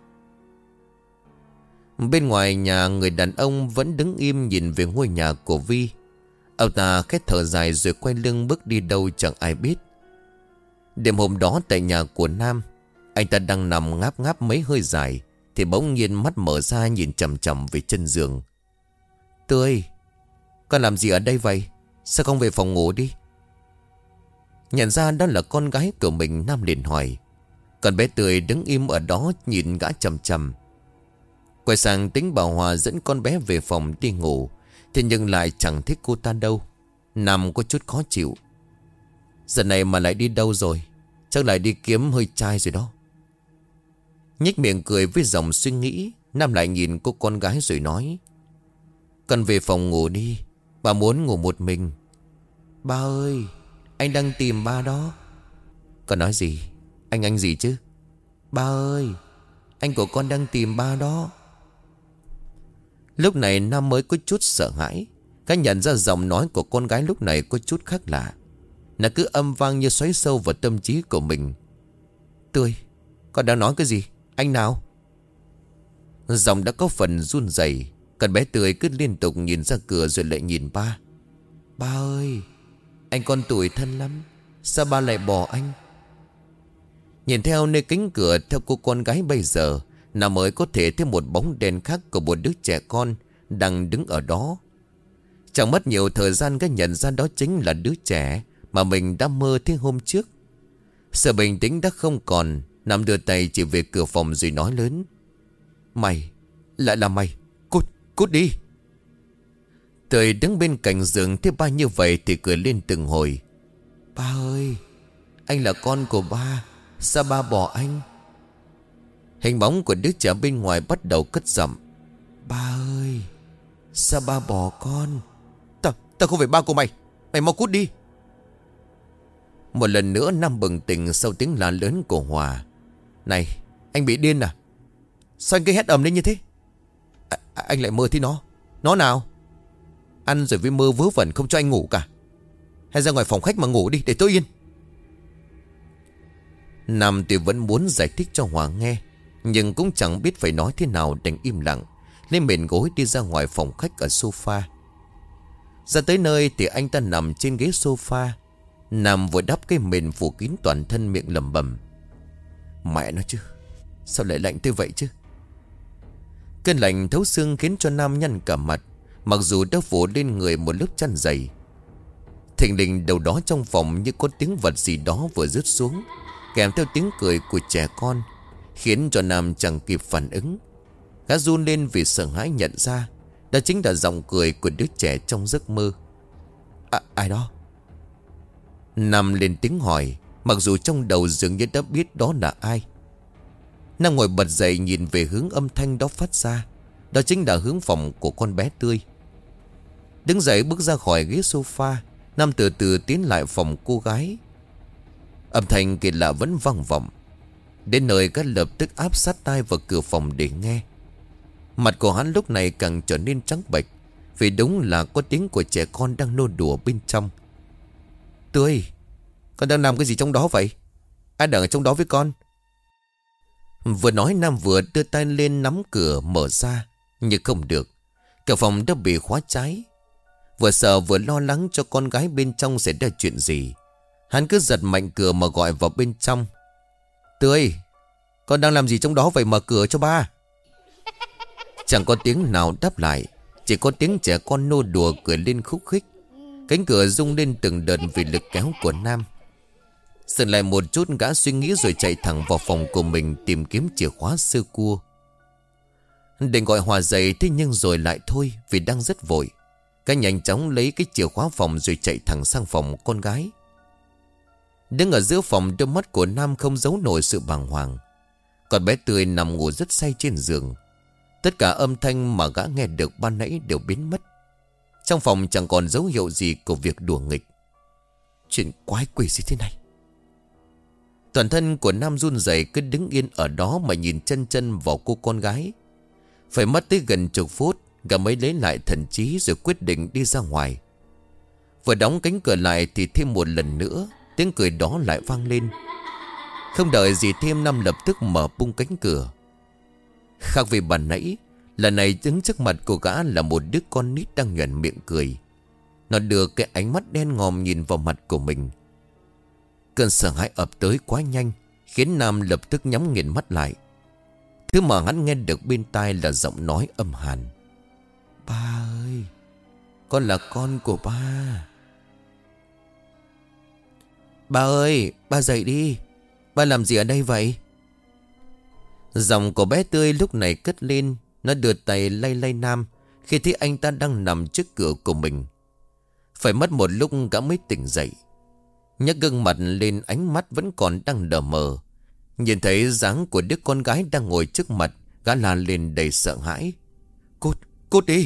Bên ngoài nhà, người đàn ông vẫn đứng im nhìn về ngôi nhà của Vi. Ông ta khét thở dài rồi quay lưng bước đi đâu chẳng ai biết. Đêm hôm đó tại nhà của Nam, anh ta đang nằm ngáp ngáp mấy hơi dài thì bỗng nhiên mắt mở ra nhìn chằm chằm về chân giường. "Tươi, con làm gì ở đây vậy? Sao không về phòng ngủ đi?" Nhận ra đó là con gái của mình, Nam liền hỏi. Còn bé Tươi đứng im ở đó nhìn gã chằm chằm. Quay sang tính bảo Hòa dẫn con bé về phòng đi ngủ, thế nhưng lại chẳng thích cô ta đâu. Nam có chút khó chịu: "Giờ này mà lại đi đâu rồi? Chắc lại đi kiếm hơi trai rồi đó." Nhếch miệng cười với dòng suy nghĩ, Nam lại nhìn cô con gái rồi nói: "Con về phòng ngủ đi, bà muốn ngủ một mình." "Ba ơi, anh đang tìm ba đó." "Con nói gì? Anh gì chứ?" "Ba ơi, anh của con đang tìm ba đó." Lúc này Nam mới có chút sợ hãi. Cái nhận ra giọng nói của con gái lúc này có chút khác lạ. Nó cứ âm vang như xoáy sâu vào tâm trí của mình. "Tươi, con đang nói cái gì? Anh nào?" Giọng đã có phần run rẩy. Còn bé Tươi cứ liên tục nhìn ra cửa rồi lại nhìn ba. "Ba ơi, anh con tủi thân lắm. Sao ba lại bỏ anh?" Nhìn theo nơi cánh cửa, theo cô con gái bây giờ, nào mới có thể thêm một bóng đen khác của một đứa trẻ con đang đứng ở đó. Chẳng mất nhiều thời gian cái nhận ra đó chính là đứa trẻ mà mình đã mơ thấy hôm trước. Sự bình tĩnh đã không còn. Nam đưa tay chỉ về cửa phòng rồi nói lớn: "Mày, lại là mày, cút đi." Tươi đứng bên cạnh giường thấy ba như vậy thì cười lên từng hồi: "Ba ơi, Anh là con của ba. Sao ba bỏ anh? Hình bóng của đứa trẻ bên ngoài bắt đầu cất giọng. Ba ơi, sao ba bỏ con? Tao không phải ba của mày. Mày mau cút đi. Một lần nữa Nam bừng tỉnh sau tiếng la lớn của Hòa. Này, anh bị điên à? Sao anh cứ hét ầm lên như thế? Anh lại mơ thấy nó. Nó nào? Ăn rồi với mơ vớ vẩn không cho anh ngủ cả. Hay ra ngoài phòng khách mà ngủ đi để tôi yên. Nam thì vẫn muốn giải thích cho Hòa nghe, nhưng cũng chẳng biết phải nói thế nào, đành im lặng lên mền gối đi ra ngoài phòng khách ở sofa. Ra tới nơi thì anh ta nằm trên ghế sofa. Nam vừa đắp cái mền phủ kín toàn thân, miệng lẩm bẩm. Mẹ nó chứ, sao lại lạnh tới vậy chứ? Cơn lạnh thấu xương khiến cho Nam nhăn cả mặt, mặc dù đã phủ lên người một lớp chăn dày. Thình lình đâu đó trong phòng như có tiếng vật gì đó vừa rớt xuống, kèm theo tiếng cười của trẻ con, khiến cho Nam chẳng kịp phản ứng. Gã run lên vì sợ hãi nhận ra đó chính là giọng cười của đứa trẻ trong giấc mơ. Ai đó? Nam lên tiếng hỏi, mặc dù trong đầu dường như đã biết đó là ai. Nam ngồi bật dậy nhìn về hướng âm thanh đó phát ra. Đó chính là hướng phòng của con bé Tươi. Đứng dậy bước ra khỏi ghế sofa, Nam từ từ tiến lại phòng cô gái. Âm thanh kỳ lạ vẫn vang vọng. Đến nơi gã lập tức áp sát tai vào cửa phòng để nghe. Mặt của hắn lúc này càng trở nên trắng bệch, vì đúng là có tiếng của trẻ con đang nô đùa bên trong. Tươi, con đang làm cái gì trong đó vậy? Ai đang ở trong đó với con? Vừa nói Nam vừa đưa tay lên nắm cửa mở ra, nhưng không được. Cửa phòng đã bị khóa trái. Vừa sợ vừa lo lắng cho con gái bên trong sẽ ra chuyện gì, hắn cứ giật mạnh cửa mà gọi vào bên trong. Tươi, con đang làm gì trong đó vậy, mở cửa cho ba. Chẳng có tiếng nào đáp lại, chỉ có tiếng trẻ con nô đùa cười lên khúc khích. Cánh cửa rung lên từng đợt vì lực kéo của Nam. Dừng lại một chút, gã suy nghĩ rồi chạy thẳng vào phòng của mình tìm kiếm chìa khóa sơ cua. Định gọi Hòa dậy, thế nhưng rồi lại thôi vì đang rất vội. Gã nhanh chóng lấy cái chìa khóa phòng rồi chạy thẳng sang phòng con gái. Đứng ở giữa phòng, đôi mắt của Nam không giấu nổi sự bàng hoàng. Còn bé Tươi nằm ngủ rất say trên giường. Tất cả âm thanh mà gã nghe được ban nãy đều biến mất. Trong phòng chẳng còn dấu hiệu gì của việc đùa nghịch. Chuyện quái quỷ gì thế này? Toàn thân của Nam run rẩy, cứ đứng yên ở đó mà nhìn chân chân vào cô con gái. Phải mất tới gần chục phút, gã mới lấy lại thần trí rồi quyết định đi ra ngoài. Vừa đóng cánh cửa lại thì thêm một lần nữa tiếng cười đó lại vang lên. Không đợi gì thêm, Nam lập tức mở bung cánh cửa. Khác vì ban nãy, lần này đứng trước mặt của gã là một đứa con nít đang nhoẻn miệng cười. Nó đưa cái ánh mắt đen ngòm nhìn vào mặt của mình. Cơn sợ hãi ập tới quá nhanh, khiến Nam lập tức nhắm nghiền mắt lại. Thứ mà hắn nghe được bên tai là giọng nói âm hàn. Ba ơi, con là con của ba. Ba ơi, ba dậy đi. Ba làm gì ở đây vậy? Giọng của bé Tươi lúc này cất lên. Nó đưa tay lay lay Nam khi thấy anh ta đang nằm trước cửa của mình. Phải mất một lúc gã mới tỉnh dậy. Nhấc gương mặt lên, ánh mắt vẫn còn đang đờ mờ. Nhìn thấy dáng của đứa con gái đang ngồi trước mặt, gã la lên đầy sợ hãi. Cút đi.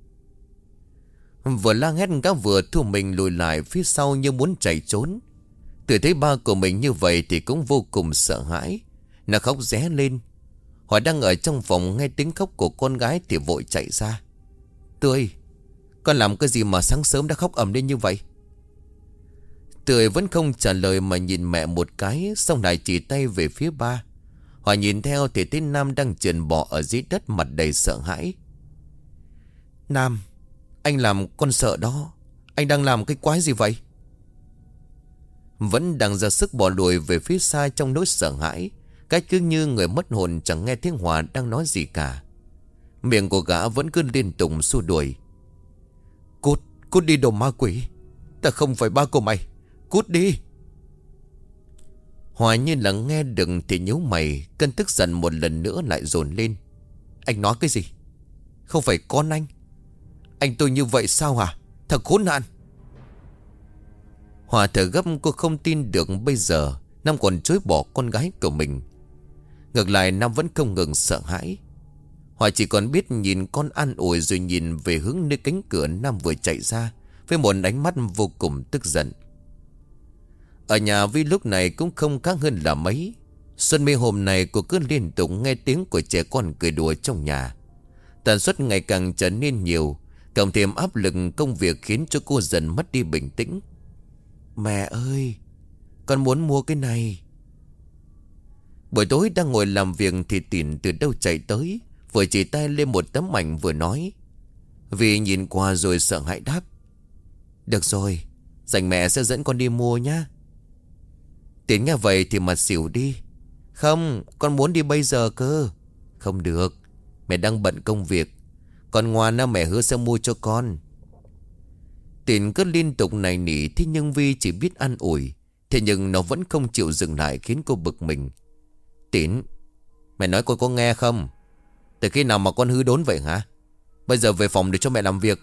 Vừa la hét, gã vừa thu mình lùi lại phía sau như muốn chạy trốn. Từ thấy ba của mình như vậy thì cũng vô cùng sợ hãi. Nó khóc ré lên. Họ đang ở trong phòng nghe tiếng khóc của con gái thì vội chạy ra. Tươi, con làm cái gì mà sáng sớm đã khóc ầm lên như vậy? Tươi vẫn không trả lời mà nhìn mẹ một cái, xong lại chỉ tay về phía ba. Họ nhìn theo thì thấy Nam đang trườn bò ở dưới đất, mặt đầy sợ hãi. Nam, anh làm con sợ đó. Anh đang làm cái quái gì vậy? Vẫn đang ra sức bò lùi về phía xa trong nỗi sợ hãi. Cái cứ như người mất hồn, chẳng nghe tiếng Hòa đang nói gì cả. Miệng của gã vẫn cứ liên tục xua đuổi. Cút đi đồ ma quỷ. Ta không phải ba của mày. Cút đi. Hòa như là nghe được thì nhíu mày. Cơn tức giận một lần nữa lại dồn lên. Anh nói cái gì? Không phải con anh. Anh tôi như vậy sao hả? Thật khốn nạn. Hòa thở gấp, cô không tin được bây giờ Nam còn chối bỏ con gái của mình. Ngược lại Nam vẫn không ngừng sợ hãi. Hòa chỉ còn biết nhìn con an ủi, rồi nhìn về hướng nơi cánh cửa Nam vừa chạy ra với một ánh mắt vô cùng tức giận. Ở nhà Vi lúc này cũng không khác hơn là mấy. Xuân My hôm nay cô cứ liên tục nghe tiếng của trẻ con cười đùa trong nhà. Tần suất ngày càng trở nên nhiều, cộng thêm áp lực công việc khiến cho cô dần mất đi bình tĩnh. Mẹ ơi, con muốn mua cái này. Buổi tối đang ngồi làm việc thì Tỉn từ đâu chạy tới, vừa chỉ tay lên một tấm ảnh vừa nói. Vì nhìn qua rồi sợ hãi đáp. Được rồi, dành mẹ sẽ dẫn con đi mua nhá. Tỉn nghe vậy thì mặt xỉu đi. Không, con muốn đi bây giờ cơ. Không được, mẹ đang bận công việc. Con ngoan á, mẹ hứa sẽ mua cho con. Tỉn cứ liên tục nài nỉ, thế nhưng Vi chỉ biết an ủi. Thế nhưng nó vẫn không chịu dừng lại, khiến cô bực mình. Tỉn, mẹ nói con có nghe không? Từ khi nào mà con hư đốn vậy hả? Bây giờ về phòng để cho mẹ làm việc.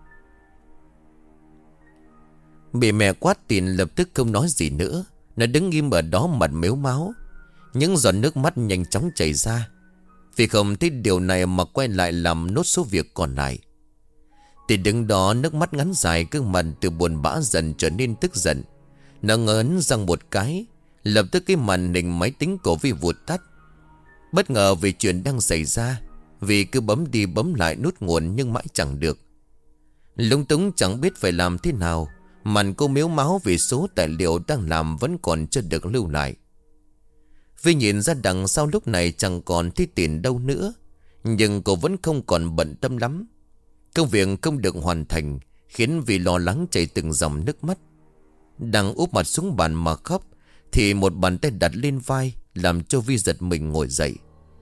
Bị mẹ quát, Tỉn lập tức không nói gì nữa. Nó đứng im ở đó mặt mếu máo. Những giọt nước mắt nhanh chóng chảy ra. Vì không thấy điều này mà quay lại làm nốt số việc còn lại. Tỉn đứng đó nước mắt ngắn dài, gương mặt từ buồn bã dần trở nên tức giận. Nó ngấn răng một cái, lập tức cái màn hình máy tính của Vi vụt tắt. Bất ngờ vì chuyện đang xảy ra, vì cứ bấm đi bấm lại nút nguồn nhưng mãi chẳng được. Lúng túng chẳng biết phải làm thế nào. Mặt cô mếu máu vì số tài liệu đang làm vẫn còn chưa được lưu lại. Vi nhìn ra đằng sau lúc này chẳng còn thấy Tỉn đâu nữa, nhưng cô vẫn không còn bận tâm lắm. Công việc không được hoàn thành khiến Vi lo lắng chảy từng dòng nước mắt. Đang úp mặt xuống bàn mà khóc thì một bàn tay đặt lên vai, làm cho Vi giật mình ngồi dậy.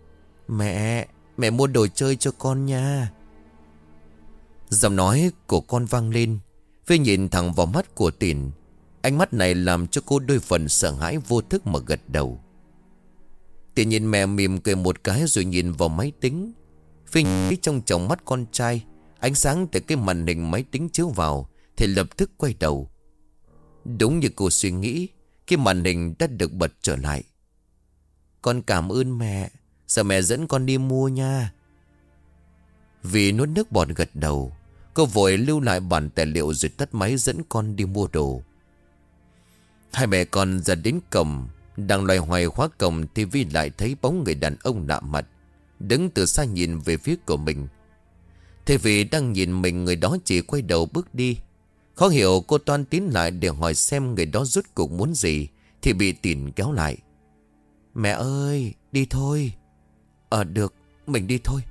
Mẹ mua đồ chơi cho con nha. Giọng nói của con vang lên. Vi nhìn thẳng vào mắt của Tỉn. Ánh mắt này làm cho cô đôi phần sợ hãi, vô thức mà gật đầu. Tỉn nhìn mẹ mỉm cười một cái rồi nhìn vào máy tính. Vi thấy trong tròng mắt con trai, ánh sáng từ cái màn hình máy tính chiếu vào thì lập tức quay đầu. Đúng như cô suy nghĩ, cái màn hình đã được bật trở lại. Con cảm ơn mẹ, giờ mẹ dẫn con đi mua nha. Vì nuốt nước bọt gật đầu. Cô vội lưu lại bản tài liệu rồi tắt máy dẫn con đi mua đồ. Hai mẹ con ra đến cổng, đang loay hoay khóa cổng thì Vi lại thấy bóng người đàn ông lạ mặt đứng từ xa nhìn về phía của mình. Thế vì đang nhìn mình, người đó chỉ quay đầu bước đi. Khó hiểu cô toan tiến lại để hỏi xem người đó rốt cuộc muốn gì thì bị Tỉn kéo lại. Mẹ ơi, đi thôi. Được, mình đi thôi.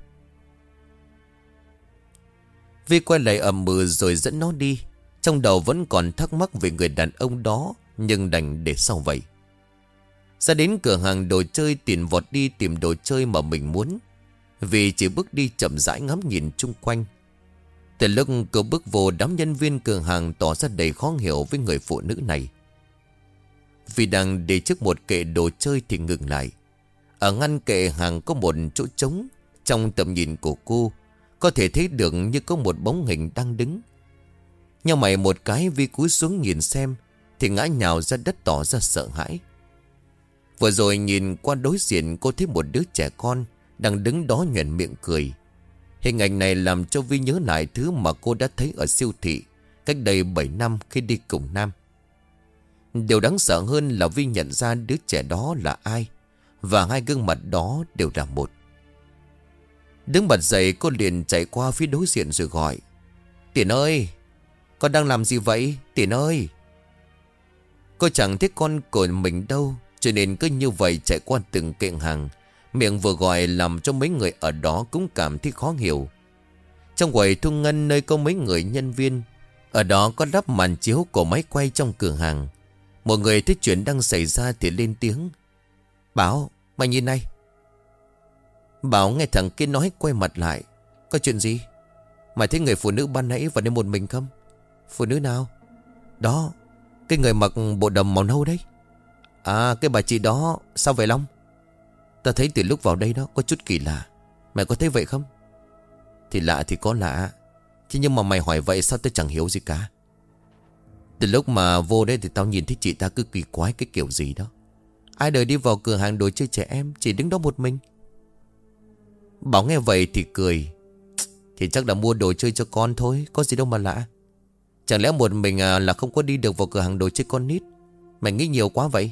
Vi quay lại ầm ừ rồi dẫn nó đi. Trong đầu vẫn còn thắc mắc về người đàn ông đó, nhưng đành để sau vậy. Ra đến cửa hàng đồ chơi, Tỉn vọt đi tìm đồ chơi mà mình muốn. Vì chỉ bước đi chậm rãi ngắm nhìn chung quanh. Từ lúc cô bước vô, đám nhân viên cửa hàng tỏ ra đầy khó hiểu với người phụ nữ này. Vì đang để trước một kệ đồ chơi thì ngừng lại. Ở ngăn kệ hàng có một chỗ trống. Trong tầm nhìn của cô có thể thấy được như có một bóng hình đang đứng. Nhau mày một cái, Vi cúi xuống nhìn xem thì ngã nhào ra đất tỏ ra sợ hãi. Vừa rồi nhìn qua đối diện, cô thấy một đứa trẻ con đang đứng đó nhoẻn miệng cười. Hình ảnh này làm cho Vi nhớ lại thứ mà cô đã thấy ở siêu thị cách đây 7 năm khi đi cùng Nam. Điều đáng sợ hơn là Vi nhận ra đứa trẻ đó là ai, và hai gương mặt đó đều là một. Đứng bật dậy, cô liền chạy qua phía đối diện rồi gọi. Tỉn ơi, con đang làm gì vậy? Tỉn ơi. Cô chẳng thấy con của mình đâu, cho nên cứ như vậy chạy qua từng kệ hàng. Miệng vừa gọi làm cho mấy người ở đó cũng cảm thấy khó hiểu. Trong quầy thu ngân nơi có mấy người nhân viên, ở đó có lắp màn chiếu của máy quay trong cửa hàng. Một người thấy chuyện đang xảy ra thì lên tiếng. Bảo, mày nhìn này. Bảo nghe thằng kia nói quay mặt lại. Có chuyện gì? Mày thấy người phụ nữ ban nãy vào đây một mình không? Phụ nữ nào? Đó, cái người mặc bộ đầm màu nâu đấy. À, cái bà chị đó. Sao vậy Long? Ta thấy từ lúc vào đây đó có chút kỳ lạ. Mày có thấy vậy không? Thì lạ thì có lạ, chứ nhưng mà mày hỏi vậy sao tôi chẳng hiểu gì cả. Từ lúc mà vô đây thì tao nhìn thấy chị ta cứ kỳ quái cái kiểu gì đó. Ai đời đi vào cửa hàng đồ chơi trẻ em, chỉ đứng đó một mình. Bảo nghe vậy thì cười. Thì chắc là mua đồ chơi cho con thôi, có gì đâu mà lạ. Chẳng lẽ một mình là không có đi được vào cửa hàng đồ chơi con nít? Mày nghĩ nhiều quá vậy.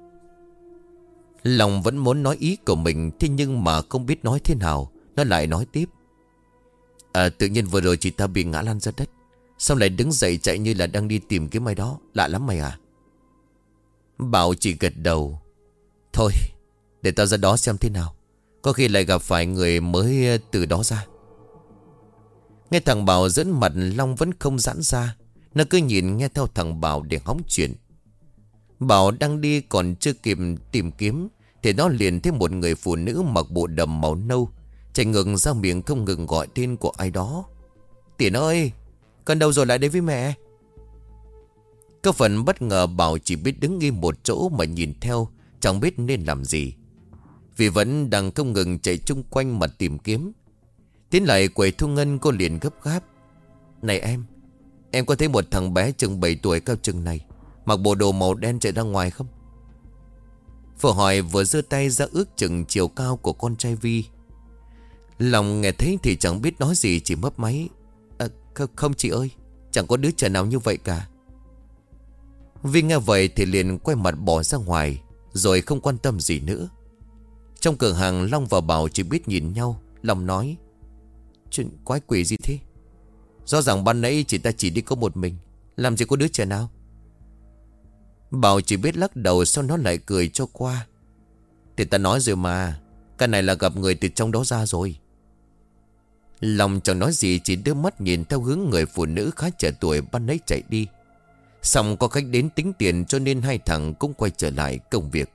Lòng vẫn muốn nói ý của mình, thế nhưng mà không biết nói thế nào. Nó lại nói tiếp. Tự nhiên vừa rồi chị ta bị ngã lăn ra đất, xong lại đứng dậy chạy như là đang đi tìm kiếm ai đó. Lạ lắm mày à. Bảo chỉ gật đầu. Thôi để tao ra đó xem thế nào, có khi lại gặp phải người mới từ đó ra. Nghe thằng Bảo dẫn mặt, Long vẫn không giãn ra. Nó cứ nhìn nghe theo thằng Bảo để hóng chuyện. Bảo đang đi còn chưa kịp tìm kiếm thì nó liền thấy một người phụ nữ mặc bộ đầm màu nâu chạy ngược ra miệng không ngừng gọi tên của ai đó. Tiền ơi, con đâu rồi, lại đây với mẹ. Có phần bất ngờ, Bảo chỉ biết đứng im một chỗ mà nhìn theo, chẳng biết nên làm gì. Vì vẫn đang không ngừng chạy chung quanh mà tìm kiếm. Tiến lại quầy thu ngân, cô liền gấp gáp. Này em có thấy một thằng bé chừng 7 tuổi cao chừng này, mặc bộ đồ màu đen chạy ra ngoài không? Vừa hỏi vừa giơ tay ra ước chừng chiều cao của con trai Vi. Lòng nghe thấy thì chẳng biết nói gì, chỉ mấp máy. Không chị ơi, chẳng có đứa trẻ nào như vậy cả. Vi nghe vậy thì liền quay mặt bỏ ra ngoài, rồi không quan tâm gì nữa. Trong cửa hàng, Long và Bảo chỉ biết nhìn nhau. Long nói. Chuyện quái quỷ gì thế? Rõ ràng ban nãy chị ta chỉ đi có một mình, làm gì có đứa trẻ nào. Bảo chỉ biết lắc đầu, sau nó lại cười cho qua. Thì ta nói rồi mà, cái này là gặp người từ trong đó ra rồi. Long chẳng nói gì, chỉ đưa mắt nhìn theo hướng người phụ nữ khá trẻ tuổi ban nãy chạy đi. Xong có khách đến tính tiền, cho nên hai thằng cũng quay trở lại công việc.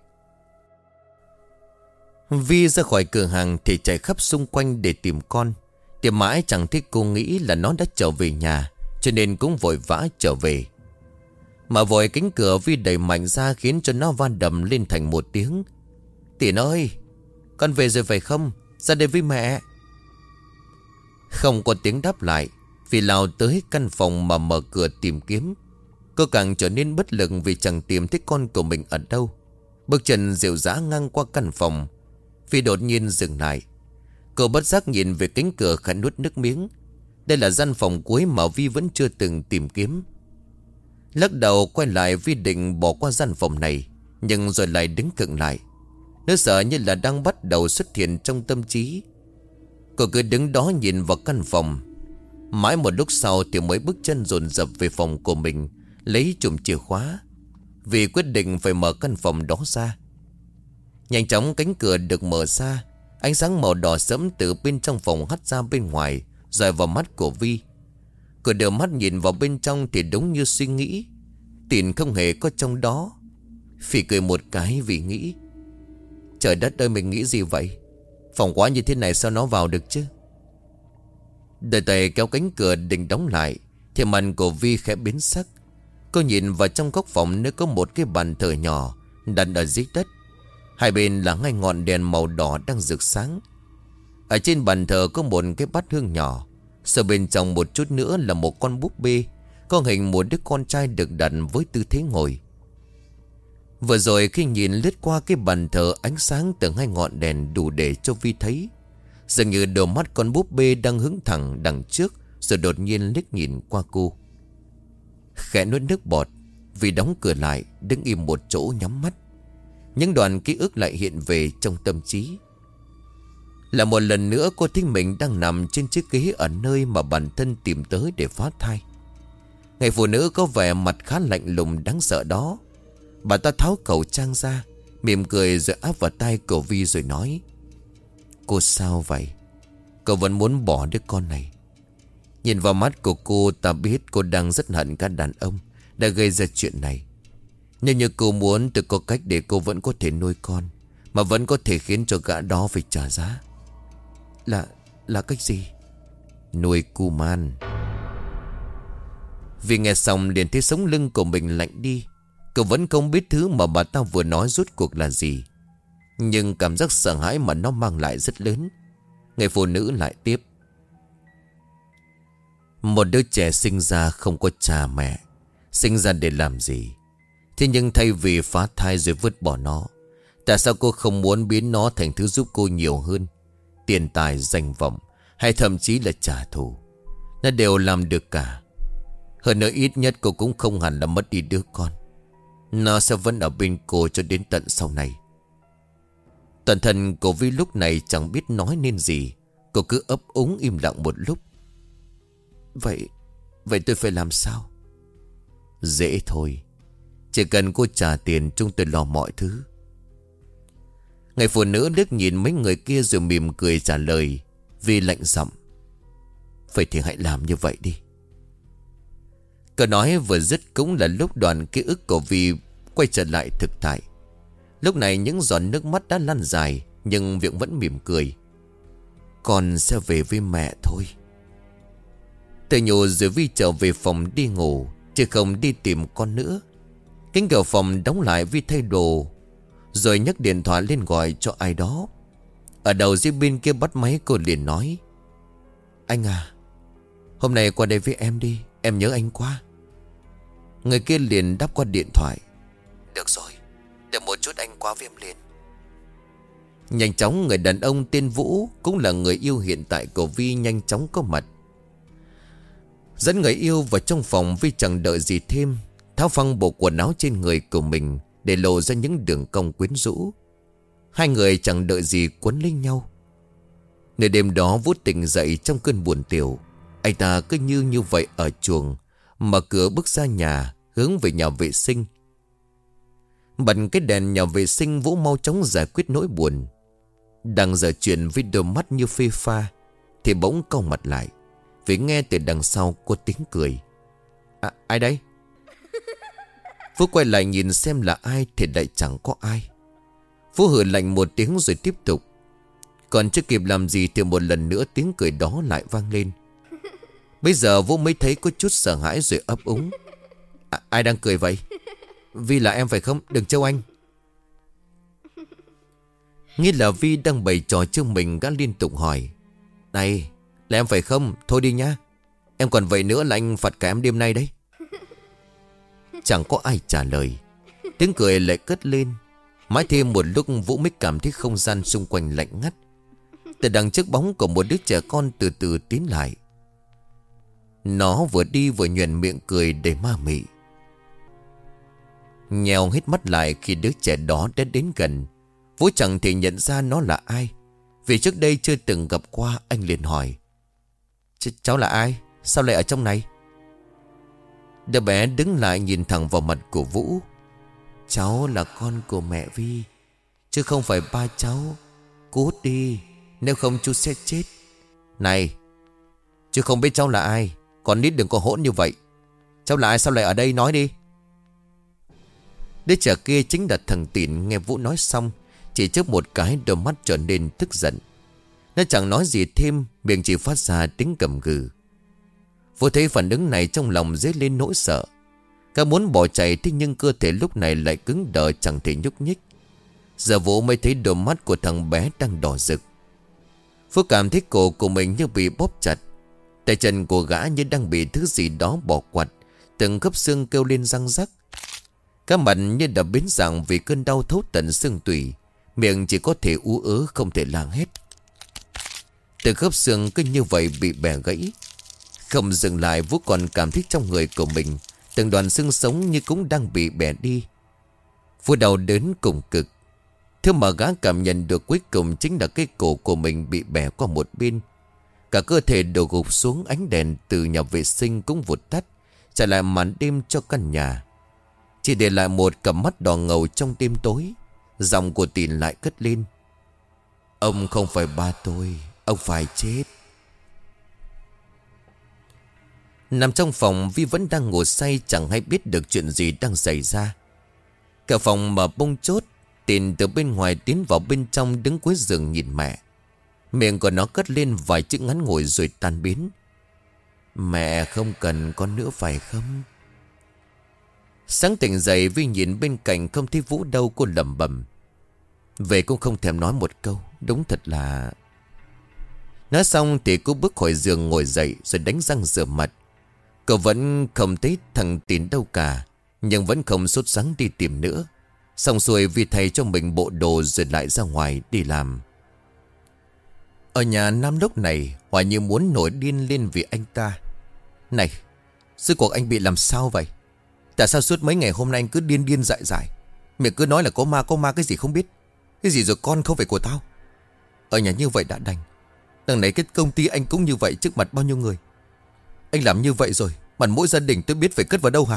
Vi ra khỏi cửa hàng thì chạy khắp xung quanh để tìm con. Tìm mãi chẳng thấy cô, nghĩ là nó đã trở về nhà, cho nên cũng vội vã trở về. Mà vội cánh cửa Vi đẩy mạnh ra khiến cho nó va đầm lên thành một tiếng. Tiền ơi, con về rồi phải không? Ra đây với mẹ. Không có tiếng đáp lại. Vi lao tới căn phòng mà mở cửa tìm kiếm. Cô càng trở nên bất lực vì chẳng tìm thấy con của mình ở đâu. Bước chân dịu dã ngang qua căn phòng, Vi đột nhiên dừng lại. Cô bất giác nhìn về cánh cửa, khẽ nuốt nước miếng. Đây là gian phòng cuối mà Vi vẫn chưa từng tìm kiếm. Lắc đầu quay lại, Vi định bỏ qua gian phòng này, nhưng rồi lại đứng khựng lại. Nó sợ như là đang bắt đầu xuất hiện trong tâm trí. Cô cứ đứng đó nhìn vào căn phòng. Mãi một lúc sau thì mới bước chân dồn dập về phòng của mình, lấy chùm chìa khóa. Vi quyết định phải mở căn phòng đó ra. Nhanh chóng cánh cửa được mở ra. Ánh sáng màu đỏ sẫm từ bên trong phòng hắt ra bên ngoài, rọi vào mắt của Vi. Cô đưa mắt nhìn vào bên trong thì đúng như suy nghĩ, Tiền không hề có trong đó. Phỉ cười một cái vì nghĩ, trời đất ơi, mình nghĩ gì vậy? Phòng quá như thế này sao nó vào được chứ? Đời tay kéo cánh cửa định đóng lại thì mặt của Vi khẽ biến sắc. Cô nhìn vào trong góc phòng, nơi có một cái bàn thờ nhỏ đặt ở dưới đất. Hai bên là hai ngọn đèn màu đỏ đang rực sáng. Ở trên bàn thờ có một cái bát hương nhỏ. Sau bên trong một chút nữa là một con búp bê có hình một đứa con trai được đặt với tư thế ngồi. Vừa rồi khi nhìn lướt qua cái bàn thờ, ánh sáng từ hai ngọn đèn đủ để cho Vi thấy dường như đôi mắt con búp bê đang hướng thẳng đằng trước, rồi đột nhiên liếc nhìn qua cô. Khẽ nuốt nước bọt, Vi đóng cửa lại, đứng im một chỗ nhắm mắt. Những đoạn ký ức lại hiện về trong tâm trí. Là một lần nữa cô thấy mình đang nằm trên chiếc ghế ở nơi mà bản thân tìm tới để phá thai. Người phụ nữ có vẻ mặt khá lạnh lùng đáng sợ đó. Bà ta tháo khẩu trang ra, mỉm cười rồi áp vào tai của Vi rồi nói: Cô sao vậy? Cậu vẫn muốn bỏ đứa con này. Nhìn vào mắt của cô, ta biết cô đang rất hận các đàn ông đã gây ra chuyện này. Nhưng như cô muốn tự có cách để cô vẫn có thể nuôi con, mà vẫn có thể khiến cho gã đó phải trả giá. Là cách gì? Nuôi cu man. Vì nghe xong liền thấy sống lưng của mình lạnh đi. Cậu vẫn không biết thứ mà bà ta vừa nói rốt cuộc là gì, nhưng cảm giác sợ hãi mà nó mang lại rất lớn. Người phụ nữ lại tiếp: Một đứa trẻ sinh ra không có cha mẹ, Sinh ra để làm gì? Thế nhưng thay vì phá thai rồi vứt bỏ nó, tại sao cô không muốn biến nó thành thứ giúp cô nhiều hơn? Tiền tài, danh vọng, hay thậm chí là trả thù, nó đều làm được cả. Hơn nữa ít nhất cô cũng không hẳn là mất đi đứa con. Nó sẽ vẫn ở bên cô cho đến tận sau này. Toàn thân của Vi lúc này chẳng biết nói nên gì. Cô cứ ấp úng im lặng một lúc. Vậy tôi phải làm sao? Dễ thôi. Chỉ cần cô trả tiền, chúng tôi lo mọi thứ. Người phụ nữ liếc nhìn mấy người kia rồi mỉm cười trả lời. Vi lạnh giọng. Vậy thì hãy làm như vậy đi. Câu nói vừa dứt cũng là lúc đoạn ký ức của Vi quay trở lại thực tại. Lúc này những giọt nước mắt đã lăn dài, nhưng Viện vẫn mỉm cười. Con sẽ về với mẹ thôi. Tự nhủ rồi Vi trở về phòng đi ngủ, chứ không đi tìm con nữa. Cánh cửa phòng đóng lại, Vi thay đồ rồi nhấc điện thoại lên gọi cho ai đó. Ở đầu dưới bên kia bắt máy, cô liền nói. Anh à, hôm nay qua đây với em đi, em nhớ anh quá. Người kia liền đáp qua điện thoại. Được rồi, đợi một chút anh qua với em liền. Nhanh chóng người đàn ông tên Vũ, cũng là người yêu hiện tại của Vi, nhanh chóng có mặt. Dẫn người yêu vào trong phòng, Vi chẳng đợi gì thêm, tháo phăng bộ quần áo trên người của mình để lộ ra những đường cong quyến rũ. Hai người chẳng đợi gì quấn lấy nhau. Nửa đêm đó Vũ tỉnh dậy trong cơn buồn tiểu. Anh ta cứ như vậy ở chuồng, mở cửa bước ra nhà, hướng về nhà vệ sinh. Bật cái đèn nhà vệ sinh, Vũ mau chóng giải quyết nỗi buồn. Đang giờ chuyện với đôi mắt như phê pha thì bỗng cau mặt lại, vì nghe từ đằng sau có tiếng cười. Ai đấy? Vũ quay lại nhìn xem là ai thì lại chẳng có ai. Vũ hừ lạnh một tiếng rồi tiếp tục. Còn chưa kịp làm gì thì một lần nữa tiếng cười đó lại vang lên. Bây giờ Vũ mới thấy có chút sợ hãi rồi ấp úng. Ai đang cười vậy? Vi là em phải không? Đừng trêu anh. Nghĩ là Vi đang bày trò trước mình, gã liên tục hỏi. Này, là em phải không? Thôi đi nhá. Em còn vậy nữa là anh phạt cả em đêm nay đấy. Chẳng có ai trả lời. Tiếng cười lại cất lên. Mãi thêm một lúc Vũ mới cảm thấy không gian xung quanh lạnh ngắt. Từ đằng trước bóng của một đứa trẻ con từ từ tiến lại. Nó vừa đi vừa nhoẻn miệng cười đầy ma mị. Nhèo hết mắt lại khi đứa trẻ đó đã đến gần. Vũ chẳng thể nhận ra nó là ai, vì trước đây chưa từng gặp qua. Anh liền hỏi. Cháu là ai? Sao lại ở trong này? Đứa bé đứng lại nhìn thẳng vào mặt của Vũ. Cháu là con của mẹ Vi, chứ không phải ba cháu. Cút đi, nếu không chú sẽ chết. Này, chứ không biết cháu là ai, còn nít đừng có hỗn như vậy. Cháu là ai, sao lại ở đây, nói đi. Đứa trẻ kia chính là thằng Tịn. Nghe Vũ nói xong, chỉ chớp một cái đôi mắt trở nên tức giận. Nó chẳng nói gì thêm, miệng chỉ phát ra tiếng gầm gừ. Vũ thấy phản ứng này trong lòng dấy lên nỗi sợ. Cả muốn bỏ chạy, thế nhưng cơ thể lúc này lại cứng đờ, chẳng thể nhúc nhích. Giờ Vũ mới thấy đôi mắt của thằng bé đang đỏ rực. Vũ cảm thấy cổ của mình như bị bóp chặt. Tay chân của gã như đang bị thứ gì đó bỏ quặt, từng khớp xương kêu lên răng rắc. Cả mặt như đã biến dạng vì cơn đau thấu tận xương tủy. Miệng chỉ có thể ú ớ, không thể la hét. Từ khớp xương cứ như vậy bị bẻ gãy. Không dừng lại, Vũ còn cảm thấy trong người của mình từng đoàn xương sống như cũng đang bị bẻ đi. Vũ đau đớn cùng cực. Thứ mà gã cảm nhận được cuối cùng chính là cái cổ của mình bị bẻ qua một bên. Cả cơ thể đổ gục xuống. Ánh đèn từ nhà vệ sinh cũng vụt tắt, trả lại màn đêm cho căn nhà. Chỉ để lại một cặp mắt đỏ ngầu trong đêm tối. Giọng của Tịn lại cất lên. Ông không phải ba tôi, ông phải chết. Nằm trong phòng, Vi vẫn đang ngủ say, chẳng hay biết được chuyện gì đang xảy ra. Cả phòng mở bông chốt. Tịn từ bên ngoài tiến vào bên trong, đứng cuối giường nhìn mẹ. Miệng của nó cất lên vài chữ ngắn ngủi rồi tan biến. Mẹ không cần con nữa phải không? Sáng tỉnh dậy, Vi nhìn bên cạnh không thấy Vũ đâu. Cô lẩm bẩm. Về cũng không thèm nói một câu. Đúng thật là... Nói xong thì cô bước khỏi giường ngồi dậy rồi đánh răng rửa mặt. Cậu vẫn không thấy thằng Tín đâu cả, nhưng vẫn không sốt sắng đi tìm nữa. Xong xuôi vì thầy cho mình bộ đồ rồi lại ra ngoài đi làm. Ở nhà Nam lúc này Hòa như muốn nổi điên lên vì anh ta. Này, rốt cuộc anh bị làm sao vậy? Tại sao suốt mấy ngày hôm nay anh cứ điên điên dại dại? Miệng cứ nói là có ma cái gì không biết. Cái gì rồi con không phải của tao. Ở nhà như vậy đã đành, đằng này cái công ty anh cũng như vậy trước mặt bao nhiêu người. Anh làm như vậy rồi mặt mỗi gia đình tôi biết phải cất vào đâu hả?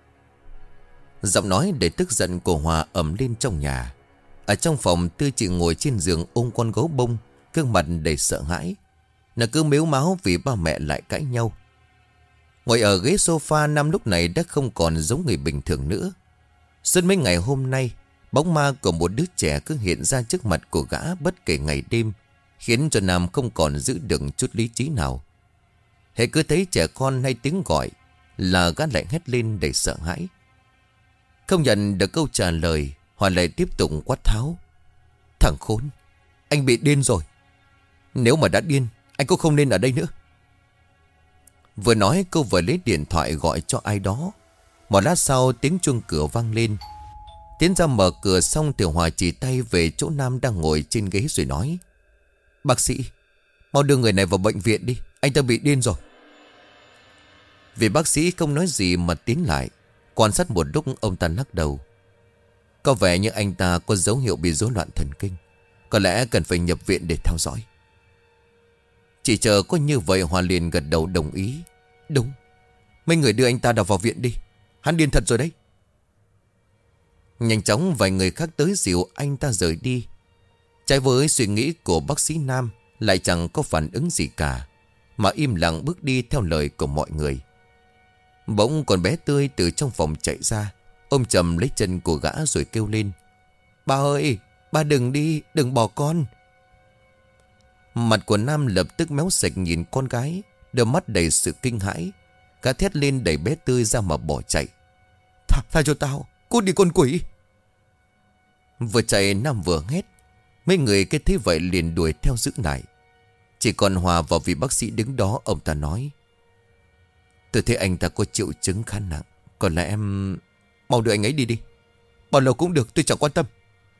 Giọng nói để tức giận của Hòa ầm lên trong nhà. Ở trong phòng Tư chị ngồi trên giường ôm con gấu bông, gương mặt đầy sợ hãi. Nó cứ mếu máo vì ba mẹ lại cãi nhau. Ngồi ở ghế sofa, Nam lúc này đã không còn giống người bình thường nữa. Suốt mấy ngày hôm nay, bóng ma của một đứa trẻ cứ hiện ra trước mặt của gã bất kể ngày đêm, khiến cho Nam không còn giữ được chút lý trí nào. Hễ cứ thấy trẻ con hay tiếng gọi là gã lại hét lên đầy sợ hãi. Không nhận được câu trả lời, Hòa lại tiếp tục quát tháo. Thằng khốn, anh bị điên rồi. Nếu mà đã điên, anh cũng không nên ở đây nữa. Vừa nói cô vừa lấy điện thoại gọi cho ai đó. Một lát sau tiếng chuông cửa vang lên. Tiến ra mở cửa xong thì Hòa chỉ tay về chỗ Nam đang ngồi trên ghế rồi nói. Bác sĩ, mau đưa người này vào bệnh viện đi, anh ta bị điên rồi. Vì bác sĩ không nói gì mà tiến lại. Quan sát một lúc ông ta lắc đầu. Có vẻ như anh ta có dấu hiệu bị rối loạn thần kinh, có lẽ cần phải nhập viện để theo dõi. Chỉ chờ có như vậy Hòa liền gật đầu đồng ý. Đúng, mấy người đưa anh ta vào viện đi, hắn điên thật rồi đấy. Nhanh chóng vài người khác tới dìu anh ta rời đi. Trái với suy nghĩ của bác sĩ Nam, lại chẳng có phản ứng gì cả, mà im lặng bước đi theo lời của mọi người. Bỗng con bé Tươi từ trong phòng chạy ra, ôm chầm lấy chân của gã rồi kêu lên. Ba ơi, ba đừng đi, đừng bỏ con. Mặt của Nam lập tức méo sạch nhìn con gái, đôi mắt đầy sự kinh hãi. Gã thét lên đẩy bé Tươi ra mà bỏ chạy. Tha cho tao, cút đi con quỷ. Vừa chạy Nam vừa hét. Mấy người cái thấy vậy liền đuổi theo giữ lại. Chỉ còn Hòa và vị bác sĩ đứng đó, ông ta nói. Tôi thấy anh ta có triệu chứng khá nặng, có lẽ em mau đưa anh ấy đi đi. Bao lâu cũng được, tôi chẳng quan tâm.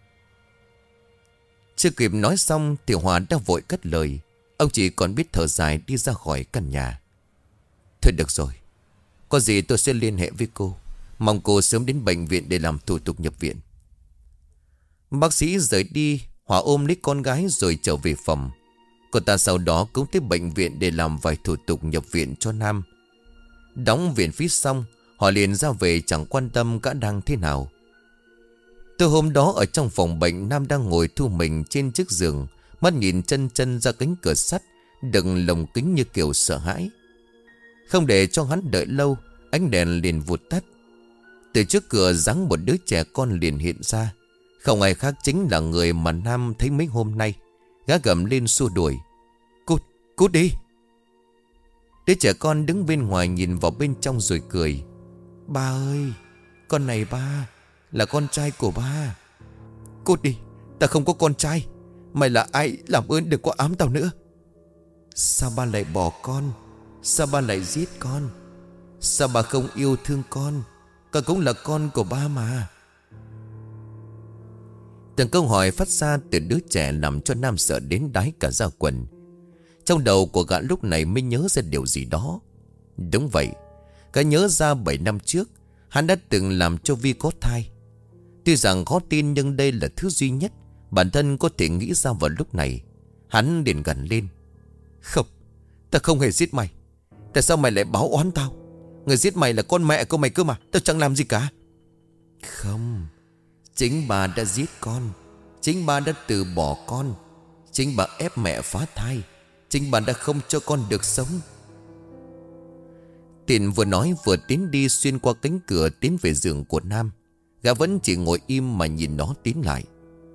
Chưa kịp nói xong thì Hòa đã vội cất lời. Ông chỉ còn biết thở dài đi ra khỏi căn nhà. Thôi được rồi, có gì tôi sẽ liên hệ với cô. Mong cô sớm đến bệnh viện để làm thủ tục nhập viện. Bác sĩ rời đi, Hòa ôm lấy con gái rồi trở về phòng. Cô ta sau đó cũng tới bệnh viện để làm vài thủ tục nhập viện cho Nam. Đóng viện phí xong, họ liền ra về chẳng quan tâm gã đang thế nào. Từ hôm đó ở trong phòng bệnh, Nam đang ngồi thu mình trên chiếc giường, mắt nhìn chân chân ra cánh cửa sắt, đựng lồng kính như kiểu sợ hãi. Không để cho hắn đợi lâu, ánh đèn liền vụt tắt. Từ trước cửa dáng một đứa trẻ con liền hiện ra. Không ai khác chính là người mà Nam thấy mấy hôm nay. Gã gầm lên xua đuổi. Cút đi. Đứa trẻ con đứng bên ngoài nhìn vào bên trong rồi cười. Ba ơi, con này ba, là con trai của ba. Cút đi, ta không có con trai. Mày là ai, làm ơn đừng có ám tao nữa. Sao ba lại bỏ con? Sao ba lại giết con? Sao ba không yêu thương con? Con cũng là con của ba mà. Từng câu hỏi phát ra từ đứa trẻ làm cho Nam sợ đến đái cả da quần. Trong đầu của gã lúc này mới nhớ ra điều gì đó. Đúng vậy, gã nhớ ra 7 năm trước hắn đã từng làm cho Vi có thai. Tuy rằng khó tin nhưng đây là thứ duy nhất bản thân có thể nghĩ ra vào lúc này. Hắn liền gần lên. Không, ta không hề giết mày. Tại sao mày lại báo oán tao? Người giết mày là con mẹ của mày cơ mà. Tao chẳng làm gì cả. Không, chính bà đã giết con. Chính bà đã từ bỏ con. Chính bà ép mẹ phá thai. Chính bà đã không cho con được sống. Tiền vừa nói vừa tiến đi xuyên qua cánh cửa tiến về giường của Nam. Gã vẫn chỉ ngồi im mà nhìn nó tiến lại.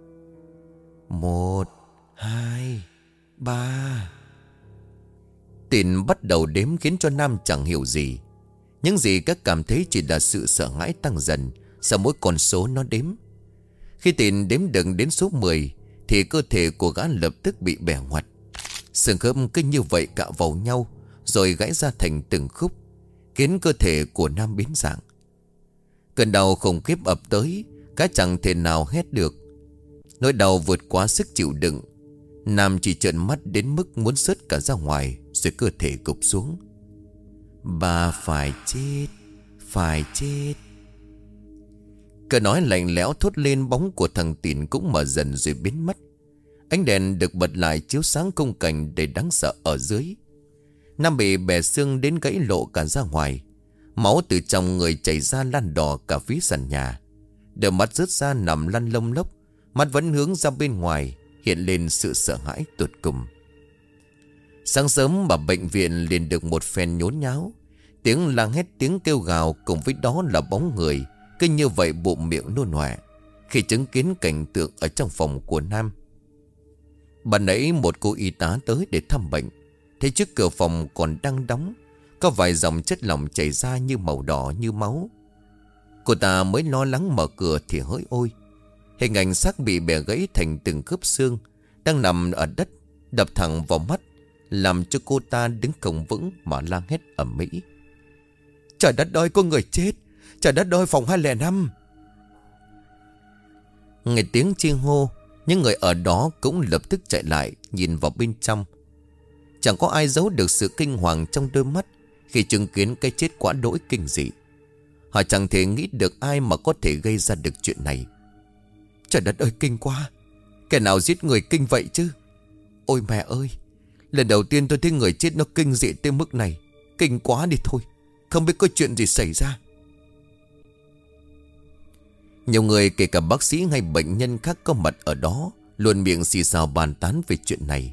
1, 2, 3. Tiền bắt đầu đếm khiến cho Nam chẳng hiểu gì. Những gì các cảm thấy chỉ là sự sợ hãi tăng dần sau mỗi con số nó đếm. Khi Tiền đếm được đến số 10 thì cơ thể của gã lập tức bị bẻ ngoặt. Xương khớp cứ như vậy cạo vào nhau rồi gãy ra thành từng khúc. khiến cơ thể của Nam biến dạng. Cơn đau khủng khiếp ập tới, cá chẳng thể nào hét được. Nỗi đau vượt quá sức chịu đựng. Nam chỉ trợn mắt đến mức muốn rớt cả ra ngoài, rồi cơ thể gục xuống. Bà phải chết, phải chết. Cờ nói lạnh lẽo thốt lên, bóng của thằng Tìn cũng mở dần rồi biến mất. Ánh đèn được bật lại chiếu sáng khung cảnh đầy đáng sợ ở dưới. Nam bị bẻ xương đến gãy lộ cả ra ngoài. Máu từ trong người chảy ra lan đỏ cả phía sàn nhà. Đôi mắt rớt ra nằm lăn lông lốc, mắt vẫn hướng ra bên ngoài, hiện lên sự sợ hãi tột cùng. Sáng sớm bà bệnh viện liền được một phen nhốn nháo. Tiếng la hét, tiếng kêu gào, cùng với đó là bóng người cứ như vậy bụng miệng nôn ọe khi chứng kiến cảnh tượng ở trong phòng của Nam. Bà nãy một cô y tá tới để thăm bệnh, thấy trước cửa phòng còn đang đóng, có vài dòng chất lỏng chảy ra như màu đỏ như máu. Cô ta mới lo lắng mở cửa thì hỡi ôi, hình ảnh xác bị bẻ gãy thành từng khớp xương đang nằm ở đất, đập thẳng vào mắt, làm cho cô ta đứng không vững mà la hét ầm ĩ. Trời đất ơi, có người chết! Trời đất ơi, phòng 205! Nghe tiếng chi hô, những người ở đó cũng lập tức chạy lại nhìn vào bên trong. Chẳng có ai giấu được sự kinh hoàng trong đôi mắt khi chứng kiến cái chết quá đỗi kinh dị. Họ chẳng thể nghĩ được ai mà có thể gây ra được chuyện này. Trời đất ơi, kinh quá! Kẻ nào giết người kinh vậy chứ? Ôi mẹ ơi! Lần đầu tiên tôi thấy người chết nó kinh dị tới mức này. Kinh quá đi thôi. Không biết có chuyện gì xảy ra. Nhiều người kể cả bác sĩ hay bệnh nhân khác có mặt ở đó luôn miệng xì xào bàn tán về chuyện này.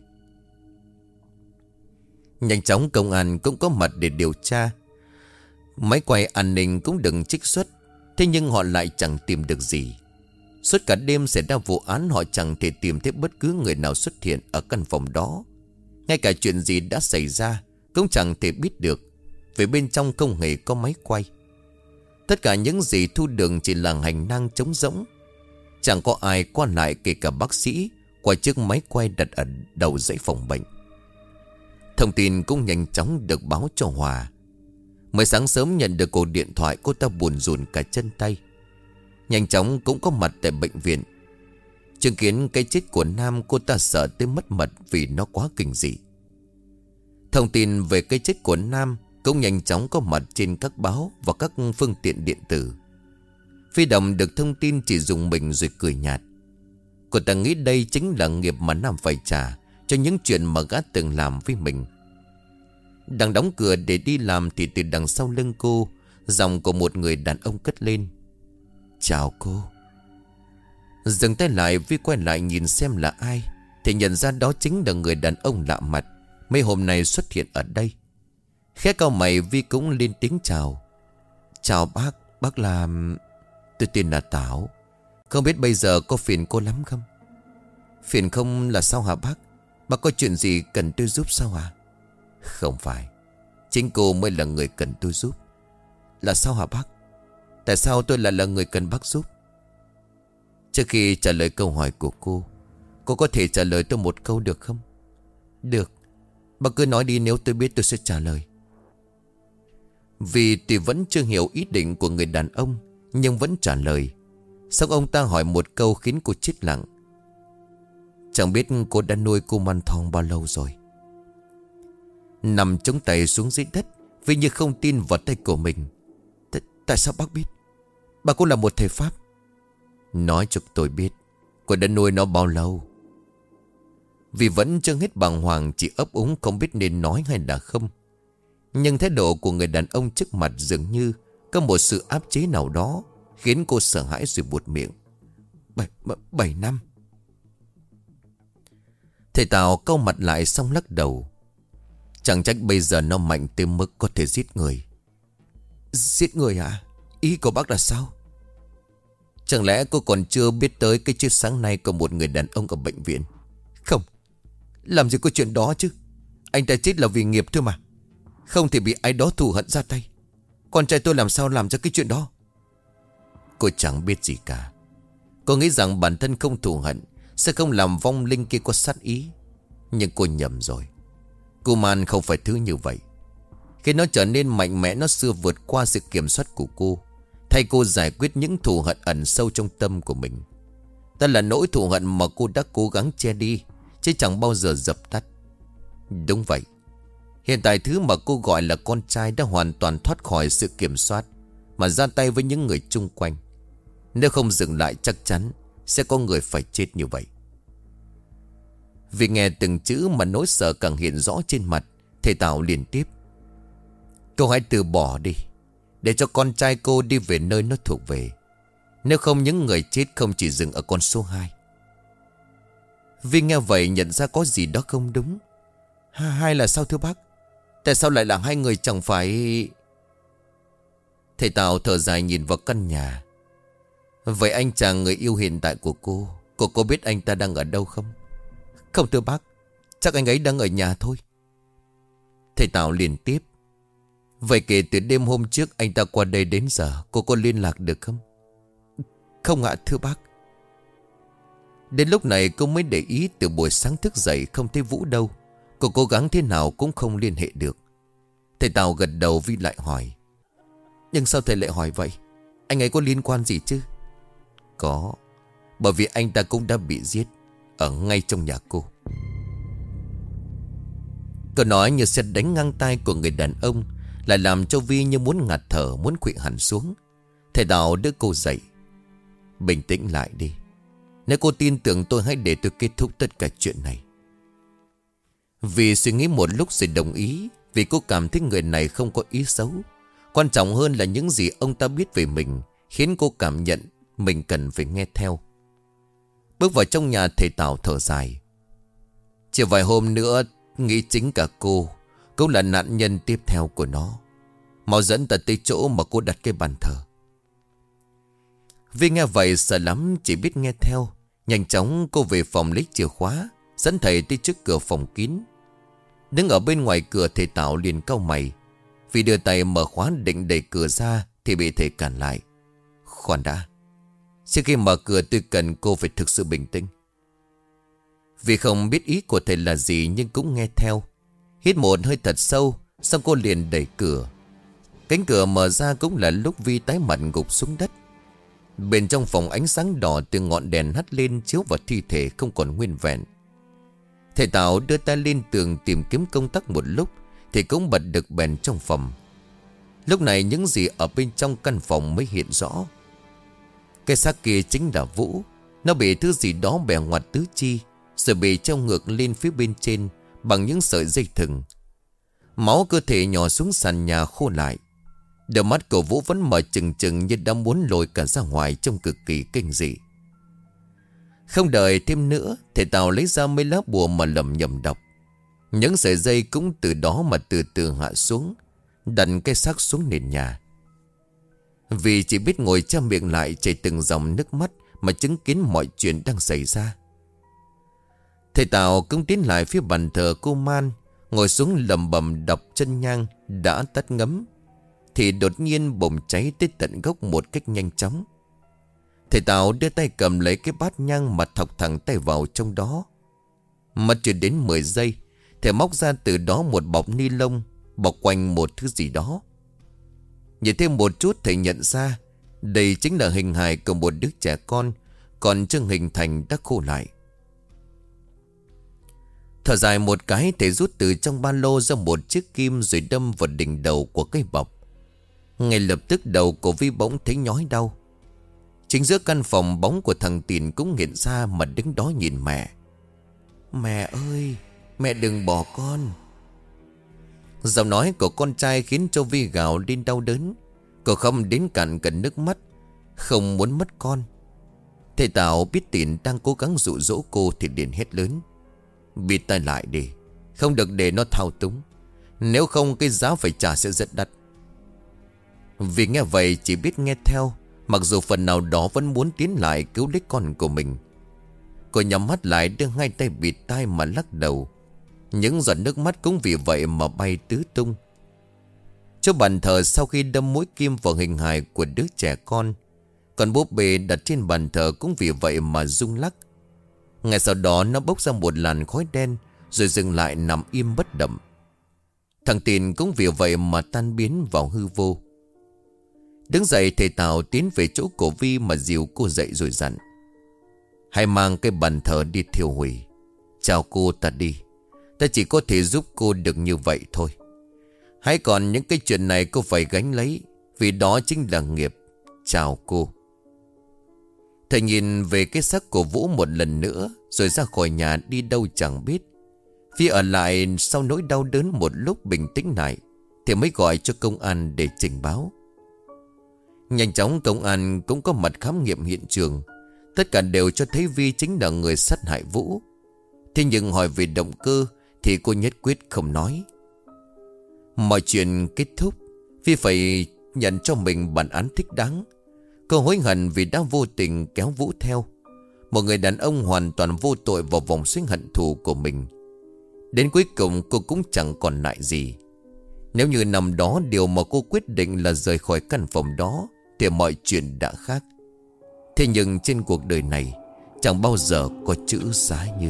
Nhanh chóng công an cũng có mặt để điều tra. Máy quay an ninh cũng đừng trích xuất. Thế nhưng họ lại chẳng tìm được gì. Suốt cả đêm xảy ra vụ án, họ chẳng thể tìm thấy bất cứ người nào xuất hiện ở căn phòng đó. Ngay cả chuyện gì đã xảy ra cũng chẳng thể biết được, vì bên trong không hề có máy quay. Tất cả những gì thu được chỉ là hành lang trống rỗng. Chẳng có ai qua lại, kể cả bác sĩ, qua chiếc máy quay đặt ở đầu dãy phòng bệnh. Thông tin cũng nhanh chóng được báo cho Hòa. Mới sáng sớm nhận được cuộc điện thoại, cô ta buồn rùn cả chân tay. Nhanh chóng cũng có mặt tại bệnh viện. Chứng kiến cái chết của Nam, cô ta sợ tới mất mật vì nó quá kinh dị. Thông tin về cái chết của Nam cũng nhanh chóng có mặt trên các báo và các phương tiện điện tử. Phi Đồng được thông tin chỉ dùng mình rồi cười nhạt. Cô ta nghĩ đây chính là nghiệp mà Nam phải trả cho những chuyện mà gã từng làm với mình. Đang đóng cửa để đi làm thì từ đằng sau lưng cô, giọng của một người đàn ông cất lên. Chào cô. Dừng tay lại, Vi quay lại nhìn xem là ai thì nhận ra đó chính là người đàn ông lạ mặt mấy hôm nay xuất hiện ở đây. Khẽ cau mày, Vi cũng lên tiếng chào. Chào bác là... Tôi tên là Tảo. Không biết bây giờ có phiền cô lắm không? Phiền không là sao hả bác? Bác có chuyện gì cần tôi giúp sao hả? Không phải, chính cô mới là người cần tôi giúp. Là sao hả bác? Tại sao tôi lại là người cần bác giúp? Trước khi trả lời câu hỏi của cô có thể trả lời tôi một câu được không? Được, bác cứ nói đi, nếu tôi biết tôi sẽ trả lời. Vì tuy vẫn chưa hiểu ý định của người đàn ông, nhưng vẫn trả lời. Xong ông ta hỏi một câu khiến cô chết lặng. Chẳng biết cô đã nuôi cô Man Thong bao lâu rồi? Nằm chống tay xuống dưới đất, vì như không tin vào tay của mình. Tại sao bác biết? Bà cũng là một thầy Pháp. Nói cho tôi biết, cô đã nuôi nó bao lâu? Vì vẫn chưa hết bàng hoàng, chỉ ấp úng không biết nên nói hay là không. Nhưng thái độ của người đàn ông trước mặt dường như có một sự áp chế nào đó, khiến cô sợ hãi rồi buột miệng. 7 năm. Thầy Tào cau mặt lại xong lắc đầu. Chẳng trách bây giờ nó mạnh tới mức có thể giết người. Giết người à? Ý của bác là sao? Chẳng lẽ cô còn chưa biết tới cái chết sáng nay của một người đàn ông ở bệnh viện? Không, làm gì có chuyện đó chứ. Anh ta chết là vì nghiệp thôi mà. Không thể bị ai đó thù hận ra tay. Con trai tôi làm sao làm cho cái chuyện đó? Cô chẳng biết gì cả. Cô nghĩ rằng bản thân không thù hận sẽ không làm vong linh kia có sát ý. Nhưng cô nhầm rồi. Cô Man không phải thứ như vậy. Khi nó trở nên mạnh mẽ, nó xưa vượt qua sự kiểm soát của cô, thay cô giải quyết những thù hận ẩn sâu trong tâm của mình. Đó là nỗi thù hận mà cô đã cố gắng che đi, chứ chẳng bao giờ dập tắt. Đúng vậy. Hiện tại thứ mà cô gọi là con trai đã hoàn toàn thoát khỏi sự kiểm soát, mà ra tay với những người chung quanh. Nếu không dừng lại chắc chắn sẽ có người phải chết như vậy. Vì nghe từng chữ mà nỗi sợ càng hiện rõ trên mặt, thầy Tào liền tiếp: Cô hãy từ bỏ đi, để cho con trai cô đi về nơi nó thuộc về. Nếu không những người chết không chỉ dừng ở con số 2. Vi nghe vậy nhận ra có gì đó không đúng. Hai là sao thưa bác? Tại sao lại là 2 người chẳng phải... Thầy Tào thở dài nhìn vào căn nhà. Vậy anh chàng người yêu hiện tại của cô có biết anh ta đang ở đâu không? Không thưa bác, chắc anh ấy đang ở nhà thôi. Thầy Tào liền tiếp: Vậy kể từ đêm hôm trước anh ta qua đây đến giờ, cô có liên lạc được không? Không ạ thưa bác. Đến lúc này cô mới để ý từ buổi sáng thức dậy không thấy Vũ đâu. Cô cố gắng thế nào cũng không liên hệ được. Thầy Tào gật đầu. Vi lại hỏi: Nhưng sao thầy lại hỏi vậy? Anh ấy có liên quan gì chứ? Có, bởi vì anh ta cũng đã bị giết ở ngay trong nhà cô. Câu nói như sét đánh ngang tai của người đàn ông lại làm cho Vi như muốn ngạt thở, muốn khuỵu hẳn xuống. Thầy Tào đỡ cô dậy: Bình tĩnh lại đi. Nếu cô tin tưởng tôi, hãy để tôi kết thúc tất cả chuyện này. Vì suy nghĩ một lúc rồi đồng ý. Vì cô cảm thấy người này không có ý xấu. Quan trọng hơn là những gì ông ta biết về mình khiến cô cảm nhận mình cần phải nghe theo. Bước vào trong nhà, thầy Tào thở dài: Chỉ vài hôm nữa nghĩ chính cả cô cũng là nạn nhân tiếp theo của nó. Mau dẫn ta tới chỗ mà cô đặt cái bàn thờ. Vi nghe vậy sợ lắm, chỉ biết nghe theo. Nhanh chóng cô về phòng lấy chìa khóa, dẫn thầy tới trước cửa phòng kín. Đứng ở bên ngoài cửa, thầy Tào liền cau mày. Vì đưa tay mở khóa định đẩy cửa ra thì bị thầy cản lại: Khoan đã, trước khi mở cửa tôi cần cô phải thực sự bình tĩnh. Vì không biết ý của thầy là gì nhưng cũng nghe theo. Hít một hơi thật sâu, xong cô liền đẩy cửa. Cánh cửa mở ra cũng là lúc Vi tái mặt gục xuống đất. Bên trong phòng ánh sáng đỏ từ ngọn đèn hắt lên chiếu vào thi thể không còn nguyên vẹn. Thầy Tào đưa tay lên tường tìm kiếm công tắc một lúc thì cũng bật được bèn trong phòng. Lúc này những gì ở bên trong căn phòng mới hiện rõ. Cái xác kia chính là Vũ. Nó bị thứ gì đó bẻ ngoặt tứ chi, rồi bị treo ngược lên phía bên trên bằng những sợi dây thừng. Máu cơ thể nhỏ xuống sàn nhà khô lại. Đôi mắt của Vũ vẫn mở trừng trừng như đang muốn lồi cả ra ngoài, trông cực kỳ kinh dị. Không đợi thêm nữa, thầy Tào lấy ra mấy lá bùa mà lẩm nhẩm đọc. Những sợi dây cũng từ đó mà từ từ hạ xuống, đặt cái xác xuống nền nhà. Vì chỉ biết ngồi che miệng lại, chảy từng dòng nước mắt mà chứng kiến mọi chuyện đang xảy ra. Thầy Tào cũng tiến lại phía bàn thờ cô Man, ngồi xuống lẩm bẩm đọc chân nhang đã tắt ngấm thì đột nhiên bùng cháy tới tận gốc một cách nhanh chóng. Thầy Tào đưa tay cầm lấy cái bát nhang mà thọc thẳng tay vào trong đó. Mất chưa đến 10 giây, thầy móc ra từ đó một bọc ni lông bọc quanh một thứ gì đó. Nhìn thêm một chút, thầy nhận ra đây chính là hình hài của một đứa trẻ con còn chưa hình thành đã khô lại. Thở dài một cái, thầy rút từ trong ba lô ra một chiếc kim rồi đâm vào đỉnh đầu của cái bọc. Ngay lập tức đầu của Vi bỗng thấy nhói đau. Chính giữa căn phòng, bóng của thằng Tìn cũng hiện ra mà đứng đó nhìn mẹ. Mẹ ơi, mẹ đừng bỏ con. Giọng nói của con trai khiến cho Vi gào lên đau đớn. Cô không đến cạn cần nước mắt, không muốn mất con. Thầy Tào biết Tìn đang cố gắng dụ dỗ cô thì liền hét lớn: Bịt tai lại đi, không được để nó thao túng. Nếu không cái giá phải trả sẽ rất đắt. Vì nghe vậy chỉ biết nghe theo, mặc dù phần nào đó vẫn muốn tiến lại cứu lấy con của mình. Cô nhắm mắt lại, đưa hai tay bịt tai mà lắc đầu. Những giọt nước mắt cũng vì vậy mà bay tứ tung. Chỗ bàn thờ sau khi đâm mũi kim vào hình hài của đứa trẻ con, còn búp bê đặt trên bàn thờ cũng vì vậy mà rung lắc. Ngay sau đó nó bốc ra một làn khói đen rồi dừng lại nằm im bất động. Thằng Tin cũng vì vậy mà tan biến vào hư vô. Đứng dậy thầy Tào tiến về chỗ của Vi mà dìu cô dậy rồi dặn: hãy mang cái bàn thờ đi thiêu hủy. Chào cô, ta đi. Ta chỉ có thể giúp cô được như vậy thôi. Hãy còn những cái chuyện này cô phải gánh lấy, vì đó chính là nghiệp. Chào cô. Thầy nhìn về cái xác của Vũ một lần nữa, rồi ra khỏi nhà đi đâu chẳng biết. Vi ở lại sau nỗi đau đớn một lúc bình tĩnh lại, thì mới gọi cho công an để trình báo. Nhanh chóng công an cũng có mặt khám nghiệm hiện trường. Tất cả đều cho thấy Vi chính là người sát hại Vũ. Thế nhưng hỏi về động cơ thì cô nhất quyết không nói. Mọi chuyện kết thúc, Vi phải nhận cho mình bản án thích đáng. Cô hối hận vì đã vô tình kéo Vũ theo, một người đàn ông hoàn toàn vô tội, vào vòng xoáy hận thù của mình. Đến cuối cùng cô cũng chẳng còn lại gì. Nếu như năm đó điều mà cô quyết định là rời khỏi căn phòng đó, thì mọi chuyện đã khác. Thế nhưng trên cuộc đời này chẳng bao giờ có chữ giá như.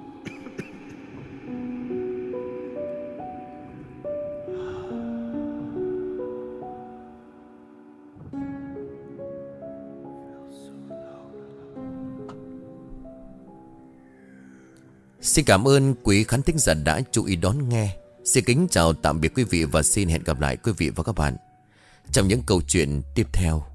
Xin cảm ơn quý khán thính giả đã chú ý đón nghe. Xin kính chào tạm biệt quý vị và xin hẹn gặp lại quý vị và các bạn trong những câu chuyện tiếp theo.